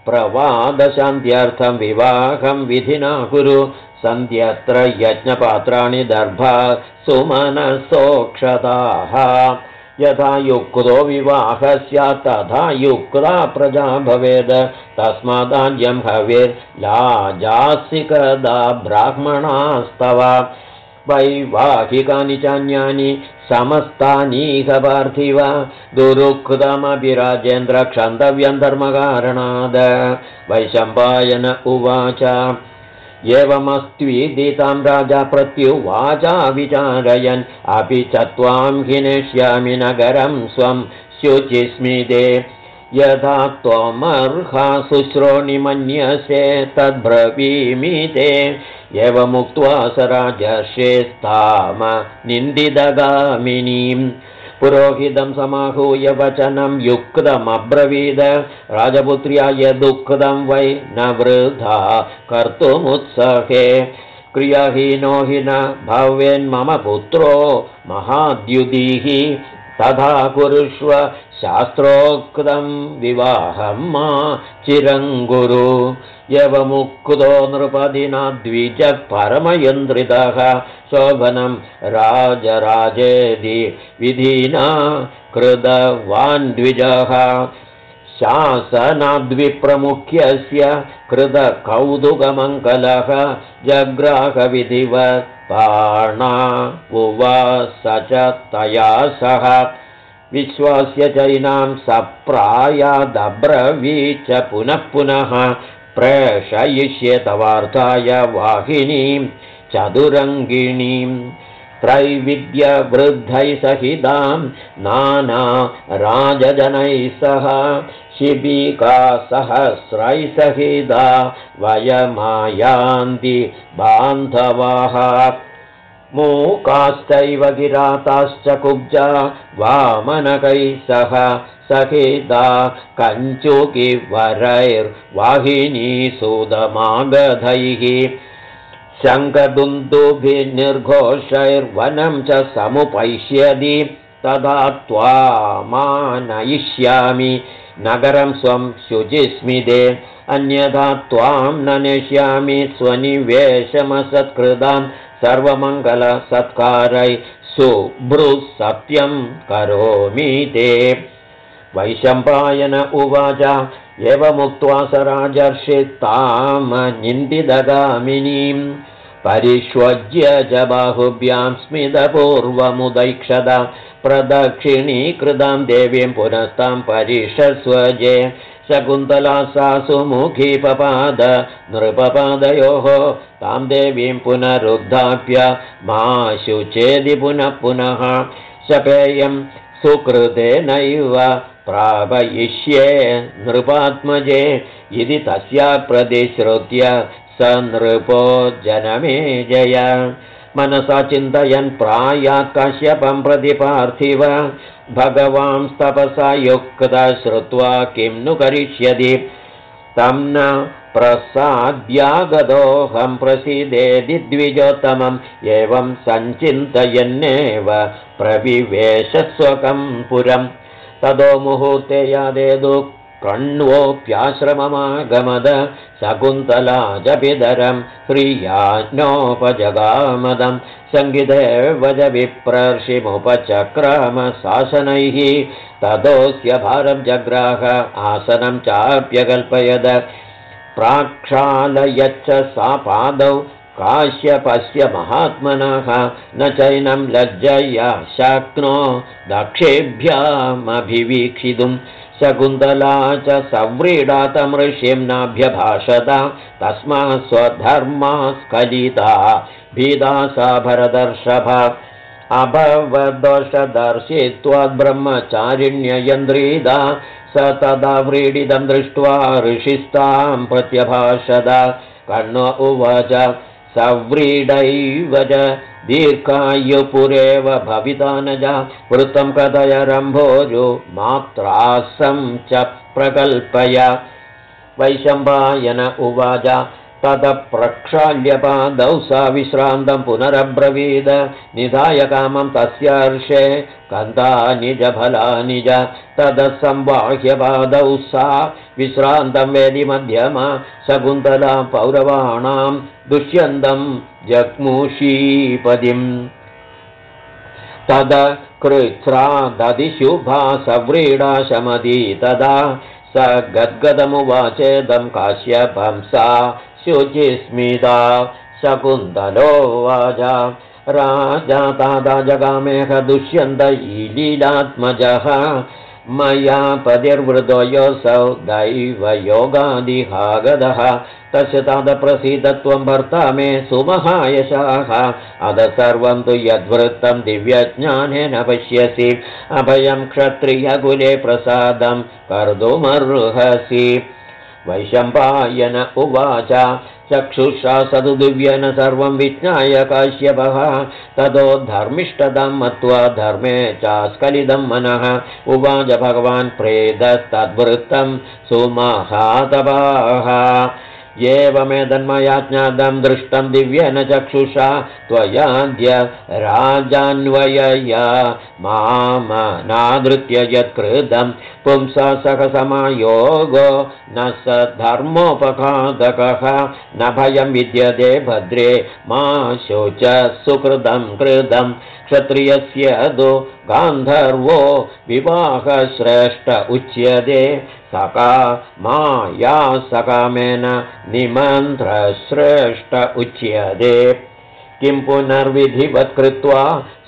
[SPEAKER 1] प्रवादशान्त्यर्थं विवाहं विधिना कुरु सन्त्यत्र यज्ञपात्राणि दर्भा सुमनसोक्षताः यथा युक्तो विवाहः स्यात् तथा युक्ता प्रजा भवेत् तस्मादाज्यं हविर्लाजासिकदा ब्राह्मणास्तव वैवाहिकानि चान्यानि समस्तानीह पार्थिव दुरुक्तमपि राजेन्द्र क्षन्तव्यं धर्मकारणाद् वैशम्पायन उवाच एवमस्त्विति तां राजा प्रत्युवाचा विचारयन् अपि च त्वां हि नेष्यामि नगरं स्वं शुचिस्मिते यथा त्वमर्हा शुश्रोणि मन्यसे तद्ब्रवीमि ते एवमुक्त्वा स राजर्षेस्ताम निन्दितगामिनीं पुरोहितं समाहूय वचनं युक्तमब्रवीद राजपुत्र्या यदुक्तं वै न वृथा कर्तुमुत्सहे क्रियाहीनो हि न भवेन्मम पुत्रो महाद्युतिः तथा कुरुष्व शास्त्रोक्तं विवाहं मा चिरङ्गुरु एवमुक्तो नृपदिना द्विजः परमयन्त्रितः शोभनं राजराजेदि विधिना कृतवान् द्विजः शासनाद्विप्रमुख्यस्य कृतकौतुकमङ्गलः जग्राहविधिवत् पाणा उवास च तया सह विश्वास्य चैनां सप्रायादब्रवीच पुनः पुनः प्रेषयिष्ये तवार्थाय वाहिनीं चतुरङ्गिणीं त्रैविद्यवृद्धैः सहितां नाना राजजनैः सह शिबिका सहस्रैः सहिता वयमायान्ति बान्धवाः मूकाश्चैव किराताश्च कुब्जा वामनकैः सह सहिता कञ्चुकिवरैर्वाहिनीसूदमागधैः शङ्खदुन्दुभिर्निर्घोषैर्वनं च समुपैष्यति तदा त्वामानयिष्यामि नगरं स्वं शुचिस्मिते अन्यथा त्वां न नेष्यामि स्वनिवेशमसत्कृतां सर्वमङ्गलसत्कारै सुभृः सत्यं करोमि ते वैशम्पायन उवाच एवमुक्त्वा स राजर्षितां निन्दितगामिनीं परिष्वज्य च बाहुभ्यां स्मितपूर्वमुदैक्षत प्रदक्षिणीकृतां देवीं पुनस्तां परिषस्वजे शकुन्तला सा सुमुखी पपाद नृपपादयोः तां देवीं पुनरुद्धाप्य मा शुचेदि पुनः पुनः शपेयं सुकृतेनैव प्रापयिष्ये नृपात्मजे इति तस्या प्रतिश्रुत्य स नृपो जनमेजय मनसा चिन्तयन् प्रायात् कश्यपं प्रति पार्थिव भगवांस्तपसा युक्तः श्रुत्वा किं नु करिष्यति तं न प्रसाद्यागतोऽहं प्रसीदेति द्विजोत्तमम् एवं सञ्चिन्तयन्नेव प्रविवेश स्वकं पुरम् ततो मुहूर्ते यादेदु कण्वोऽप्याश्रममागमद शकुन्तला जपिधरं ह्रियाज्ञोपजगामदं सङ्गितेवज विप्रर्षिमुपचक्राम शासनैः ततोऽस्य भारं जग्राह आसनं चाप्यकल्पयद प्राक्षालयच्च सा पादौ काश्यपस्य महात्मनः न चैनं लज्जया शक्नो दक्षेभ्यामभिवीक्षितुं शकुन्तला च सव्रीडातमृषिं नाभ्यभाषत तस्मात् स्वधर्मा स्खलिता भीदा सा भरदर्षभ अभवद्दोषदर्शित्वाद्ब्रह्मचारिण्ययन्द्रीदा स तदा व्रीडितं दृष्ट्वा ऋषिस्तां प्रत्यभाषत कण्व उवाच सव्रीडैव च दीर्घायुपुरेव भविता न च वृत्तं कथय रम्भोजु मात्रासं च प्रकल्पय वैशम्पायन उवाच ततः प्रक्षाल्यपादौ सा विश्रान्तं पुनरब्रवीद निधाय कामं तस्यार्षे कन्दानि च फलानि च ततः संवाह्यपादौ सा विश्रान्तं वेदि मध्यमा शकुन्तला पौरवाणां दुष्यन्तं जग्मुषीपदिम् तद कृच्छ्रा दधिशुभा सव्रीडा शमदी तदा स गद्गदमुवाचेदं काश्यपं सा शुचिस्मिता शकुन्तलोवाच राजा तादा जगामेह दुष्यन्त लीलात्मजः मया पतिर्वृतो योऽसौ दैवयोगादिहागदः तस्य तादप्रसीदत्वं भर्ता मे सुमहायशाः अद सर्वं तु यद्वृत्तं दिव्यज्ञानेन पश्यसि अभयं क्षत्रियकुले प्रसादं कर्तुमर्हसि वैशम्पायन उवाच चक्षुषा सदु दिव्येन सर्वं विज्ञाय काश्यपः ततो धर्मिष्ठतां मत्वा धर्मे चास्खलितं मनः उवाच भगवान् प्रेदस्तद्वृत्तं सुमहातपाः एवमेतन्मया ज्ञातं दृष्टं दिव्येन चक्षुषा त्वयाद्य राजान्वयया मामनादृत्य यत्कृतं पुंसा सह समायोगो न स धर्मोपघातकः न भयं विद्यते भद्रे मा शोच सुकृतं कृतं क्षत्रियस्य दो गान्धर्वो विवाहश्रेष्ठ उच्यते सका माया सकामेन निमन्त्रश्रेष्ठ उच्यते किं पुनर्विधिवत् कृत्वा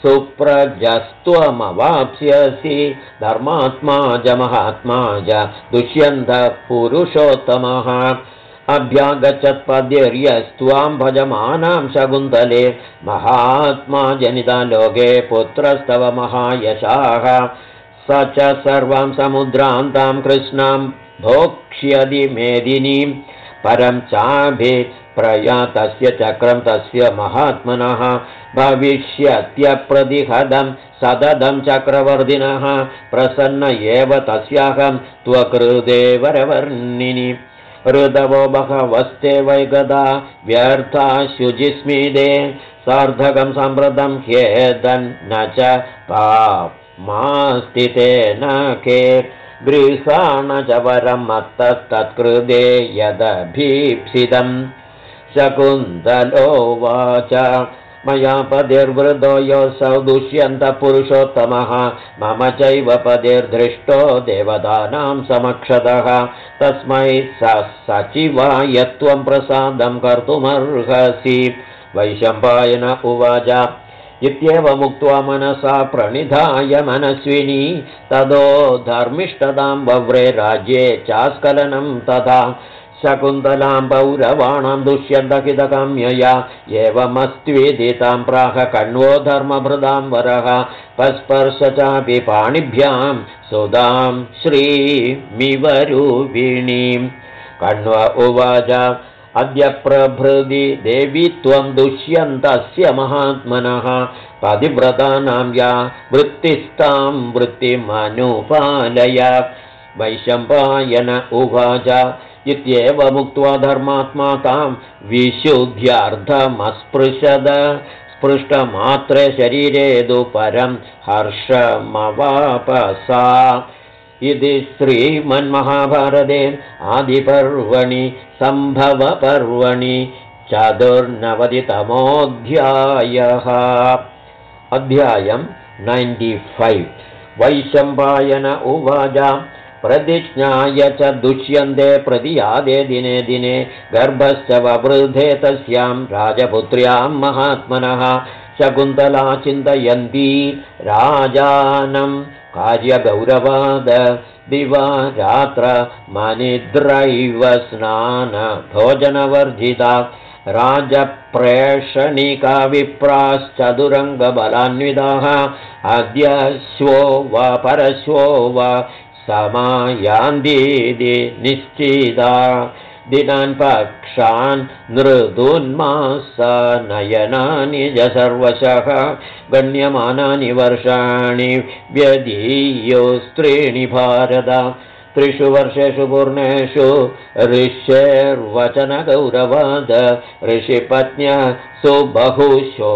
[SPEAKER 1] सुप्रजस्त्वमवाप्स्यसि धर्मात्मा च महात्मा च दुष्यन्तः पुरुषोत्तमः अभ्यागच्छत्पद्यर्यस्त्वां भजमानां शकुन्तले महात्मा जनिता लोके पुत्रस्तव महायशाः स च सर्वां समुद्रान्तां कृष्णां भोक्ष्यति मेदिनीं परं चाभिप्रयातस्य चक्रं तस्य महात्मनः भविष्यत्यप्रतिहतं सततं चक्रवर्तिनः प्रसन्न एव तस्याहं त्वकृते वरवर्णिनि ऋतवो बहवस्ते वैगदा व्यर्था शुचिस्मिदे सार्धकं सम्प्रतं ह्येदन्न च मास्तितेन के गृहाण च वरं मत्तस्तत्कृते यदभीप्सितं शकुन्तलोवाच मया पतिर्वृतो योऽसौ दुष्यन्तः पुरुषोत्तमः मम चैव पतिर्दृष्टो देवतानां समक्षतः तस्मै सचिवाय त्वं प्रसादं कर्तुमर्हसि वैशम्पायन उवाच इत्येवमुक्त्वा मनसा प्रणिधाय मनस्विनी ततो धर्मिष्ठतां वव्रे राज्ये चास्खलनं तथा शकुन्तलां पौरवाणां दुष्यन्तहितकाम्यया एवमस्त्विदितां प्राह कण्वो धर्मभृदां वरः पस्पर्श चापि पाणिभ्यां सुदां श्रीमिवरूपिणीं कण्व उवाच अद्य प्रभृति देवी त्वं दुष्यन्तस्य महात्मनः पतिव्रतानां या वृत्तिस्तां वृत्तिमनुपालय वैशम्पायन उवाच इत्येवमुक्त्वा धर्मात्मा तां विशुद्ध्यार्थमस्पृशद स्पृष्टमात्रे शरीरे तु परं हर्षमवापसा इति श्रीमन्महाभारते आदिपर्वणि सम्भवपर्वणि 94तमोऽध्यायः अध्यायं 95 वैशम्पायन उवाच प्रतिज्ञाय च दुष्यन्ते प्रतियादे दिने दिने गर्भश्च ववृधे तस्यां राजपुत्र्यां महात्मनः शकुन्तला चिन्तयन्ती राजानं कार्यगौरवाद दिवा रात्र मनिद्रैव स्नान भोजनवर्जिता राजप्रेषणिका विप्राश्चतुरङ्गबलान्विताः अद्यश्वो वा परश्वो वा समायान्तीति निश्चिता दिनान् पक्षान् नृदून्मास नयनानि च सर्वशः गण्यमानानि वर्षाणि व्यदीयो स्त्रीणि भारत 3 वर्षेषु पूर्णेषु ऋष्यैर्वचनगौरवाद ऋषिपत्न्या सुबहुशो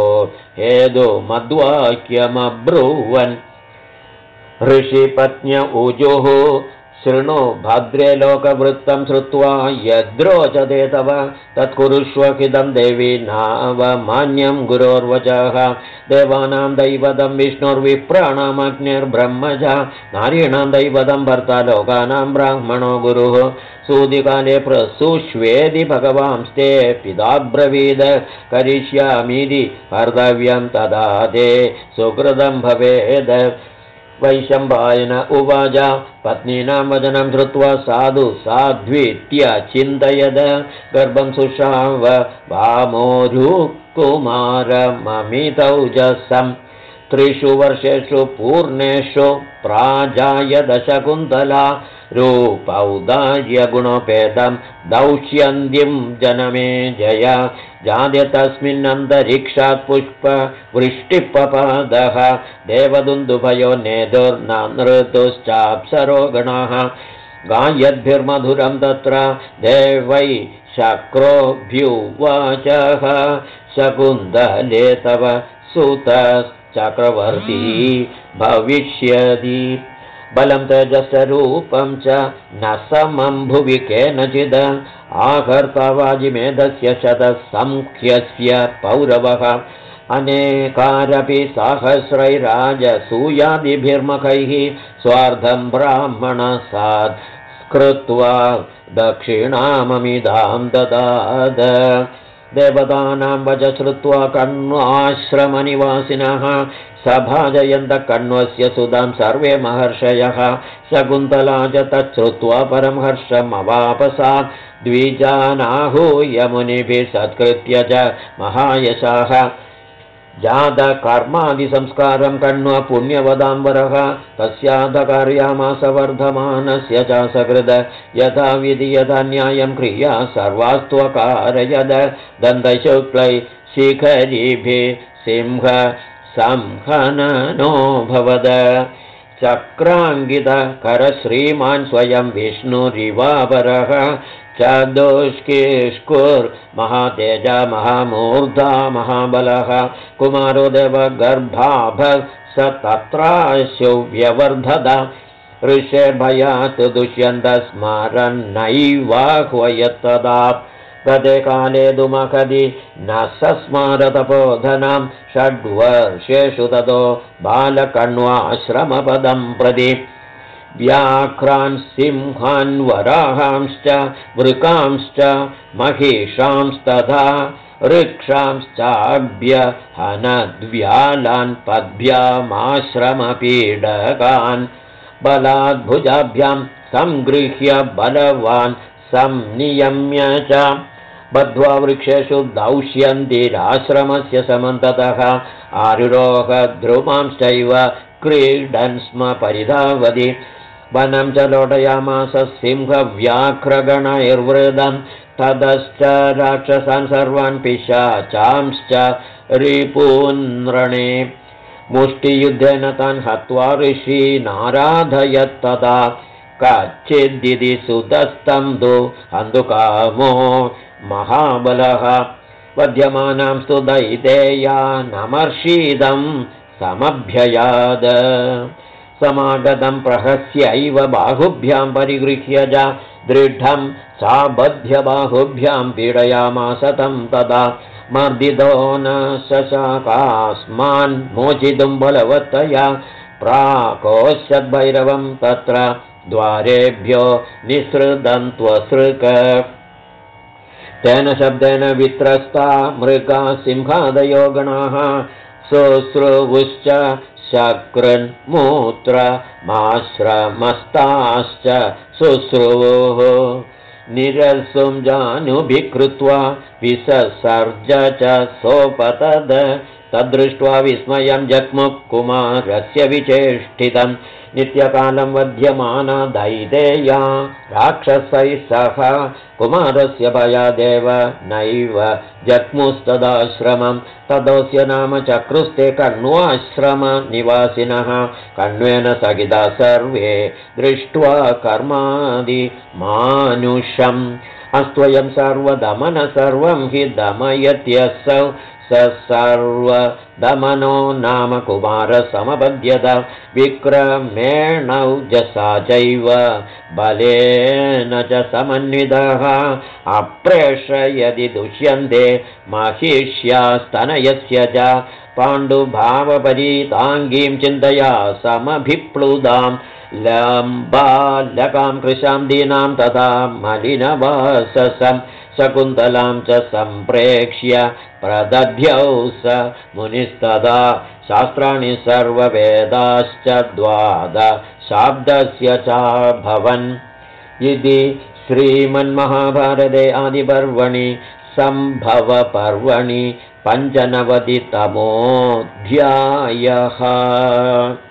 [SPEAKER 1] हेतुमद्वाक्यमब्रुवन् ऋषिपत्न्य ऊजुः शृणु भद्रे लोकवृत्तं श्रुत्वा यद्रोचते तव तत्कुरुष्वहिदं देवी नावमान्यं गुरोर्वचः देवानां दैवतं विष्णुर्विप्राणामग्निर्ब्रह्मजा नारीणां दैवतं भर्ता लोकानां ब्राह्मणो गुरुः सूदिकाले प्रसूष्वेदि भगवांस्ते पिता ब्रवीद करिष्यामीति कर्तव्यं तदा ते सुकृतं भवेद वैशम्पायन उवाच पत्नीनां वचनं श्रुत्वा साधु साध्वीत्यचिन्तयद गर्भं सुषाव वामोरुकुमारममितौजसं 3 वर्षेषु पूर्णेषु प्राजायद शकुन्तला रूपौदार्यगुणोपेतं दौष्यन्तीं जनमे जय जाते तस्मिन्नन्तरिक्षात् पुष्पवृष्टिपपादः देवदुन्दुभयो नेतुर्नृतुश्चाप्सरो गणाः गायद्भिर्मधुरं तत्र देवै शक्रोऽभ्युवाचः शकुन्तले तव सुतश्चक्रवर्ती भविष्यति बलं तेजस्वरूपं च न समं भुवि केनचिद आहर्ता वाजिमेधस्य शतसंख्यस्य पौरवः अनेकारपि सहस्रैराजसूयादिभिर्मखैः स्वार्धं ब्राह्मणसात् कृत्वा दक्षिणाममिदां ददाद देवतानां वच श्रुत्वा कण्वाश्रमनिवासिनः सभाजयन्तः कण्वस्य सुधां सर्वे महर्षयः शकुन्तला च तच्छ्रुत्वा परं हर्षमवापसात् द्विजानाहूय मुनिभिः सत्कृत्य च महायशाः जातकर्मादिसंस्कारं कण्व पुण्यवदाम्बरः तस्याधकार्यामास वर्धमानस्य च सकृद यथा विधि यथा न्यायं क्रिया सर्वास्त्वकारयद दन्तशुक्लै शिखरिभिः सिंह संहननो भवद चक्राङ्गितकरश्रीमान् स्वयं विष्णुरिवापरः चदुष्किष्कुर्महातेजा महामूर्धा महाबलः कुमारो देवगर्भाभः स तत्राशु व्यवर्धत ऋषिर्भयात् दुष्यन्तः स्मारन्नैवाह्वयत्तदा गते काले दुमखदि न सस्मारतपोधनां 6 वर्षेषु ततो बालकण्वाश्रमपदं प्रति व्याघ्रान् सिंहान् वराहांश्च वृकांश्च महिषांस्तथा ऋक्षांश्चाभ्यहनद्व्यालान् पद्भ्यामाश्रमपीडकान् बलाद्भुजाभ्यां सङ्गृह्य बलवान् संनियम्य च बद्ध्वा वृक्षेषु दौष्यन्तिराश्रमस्य समन्ततः आरुरोहद्रुमांश्चैव क्रीडन् स्म परिधावति वनं च लोटयामास सिंहव्याघ्रगणैर्वृदं ततश्च राक्षसान् सर्वान् पिशाचांश्च रिपून्रणे मुष्टियुद्धेन तान् हत्वा ऋषीनाराधयत्तदा कच्चिदिति सुतस्तं तु अन्धुकामो महाबलः वध्यमानां स्तु दैतेयानमर्षीदं समभ्ययाद समागतं प्रहस्यैव बाहुभ्यां परिगृह्य च दृढं साबध्य बाहुभ्यां पीडयामास तं तदा मर्दितो न शशाकास्मान् मोचितुं बलवत्तया प्राकोश्यद्भैरवं तत्र द्वारेभ्यो निःसृदन्त्वसृक तेन शब्देन वित्रस्ता मृगा सिंहादयो गणाः शुश्रुवुश्च शकृन्मूत्रमाश्रमस्ताश्च शुश्रुवुः निरसुं जानुभिः कृत्वा विससर्ज च सोपतद तद्दृष्ट्वा विस्मयं जग्मुः कुमारस्य विचेष्टितं नित्यकालं वध्यमाना दैतेया राक्षसैः सह कुमारस्य भयादेव नैव जग्मुस्तदाश्रमं तदोस्य नाम चक्रुस्ते कण्वाश्रमनिवासिनः कण्वेन सहिता सर्वे दृष्ट्वा कर्मादिमानुषम् अस्त्वयं सर्वदमन सर्वं हि दमयत्यसौ स सर्वदमनो नाम कुमारसमपद्यत विक्रमेणौजसा चैव बलेन च समन्वितः अप्रेषयदि दुष्यन्ते महिष्यास्तनयस्य च पाण्डुभावपरीताङ्गीं चिन्तया समभिप्लुदां लम्बालकां कृशां दीनां तथा मलिनवाससं शकुन्तलां च सम्प्रेक्ष्य प्रदध्यौ स मुनिस्तदा शास्त्राणि सर्ववेदाश्च द्वादशाब्दस्य चाभवन् इति श्रीमन्महाभारते आदिपर्वणि सम्भवपर्वणि 95तमोऽध्यायः।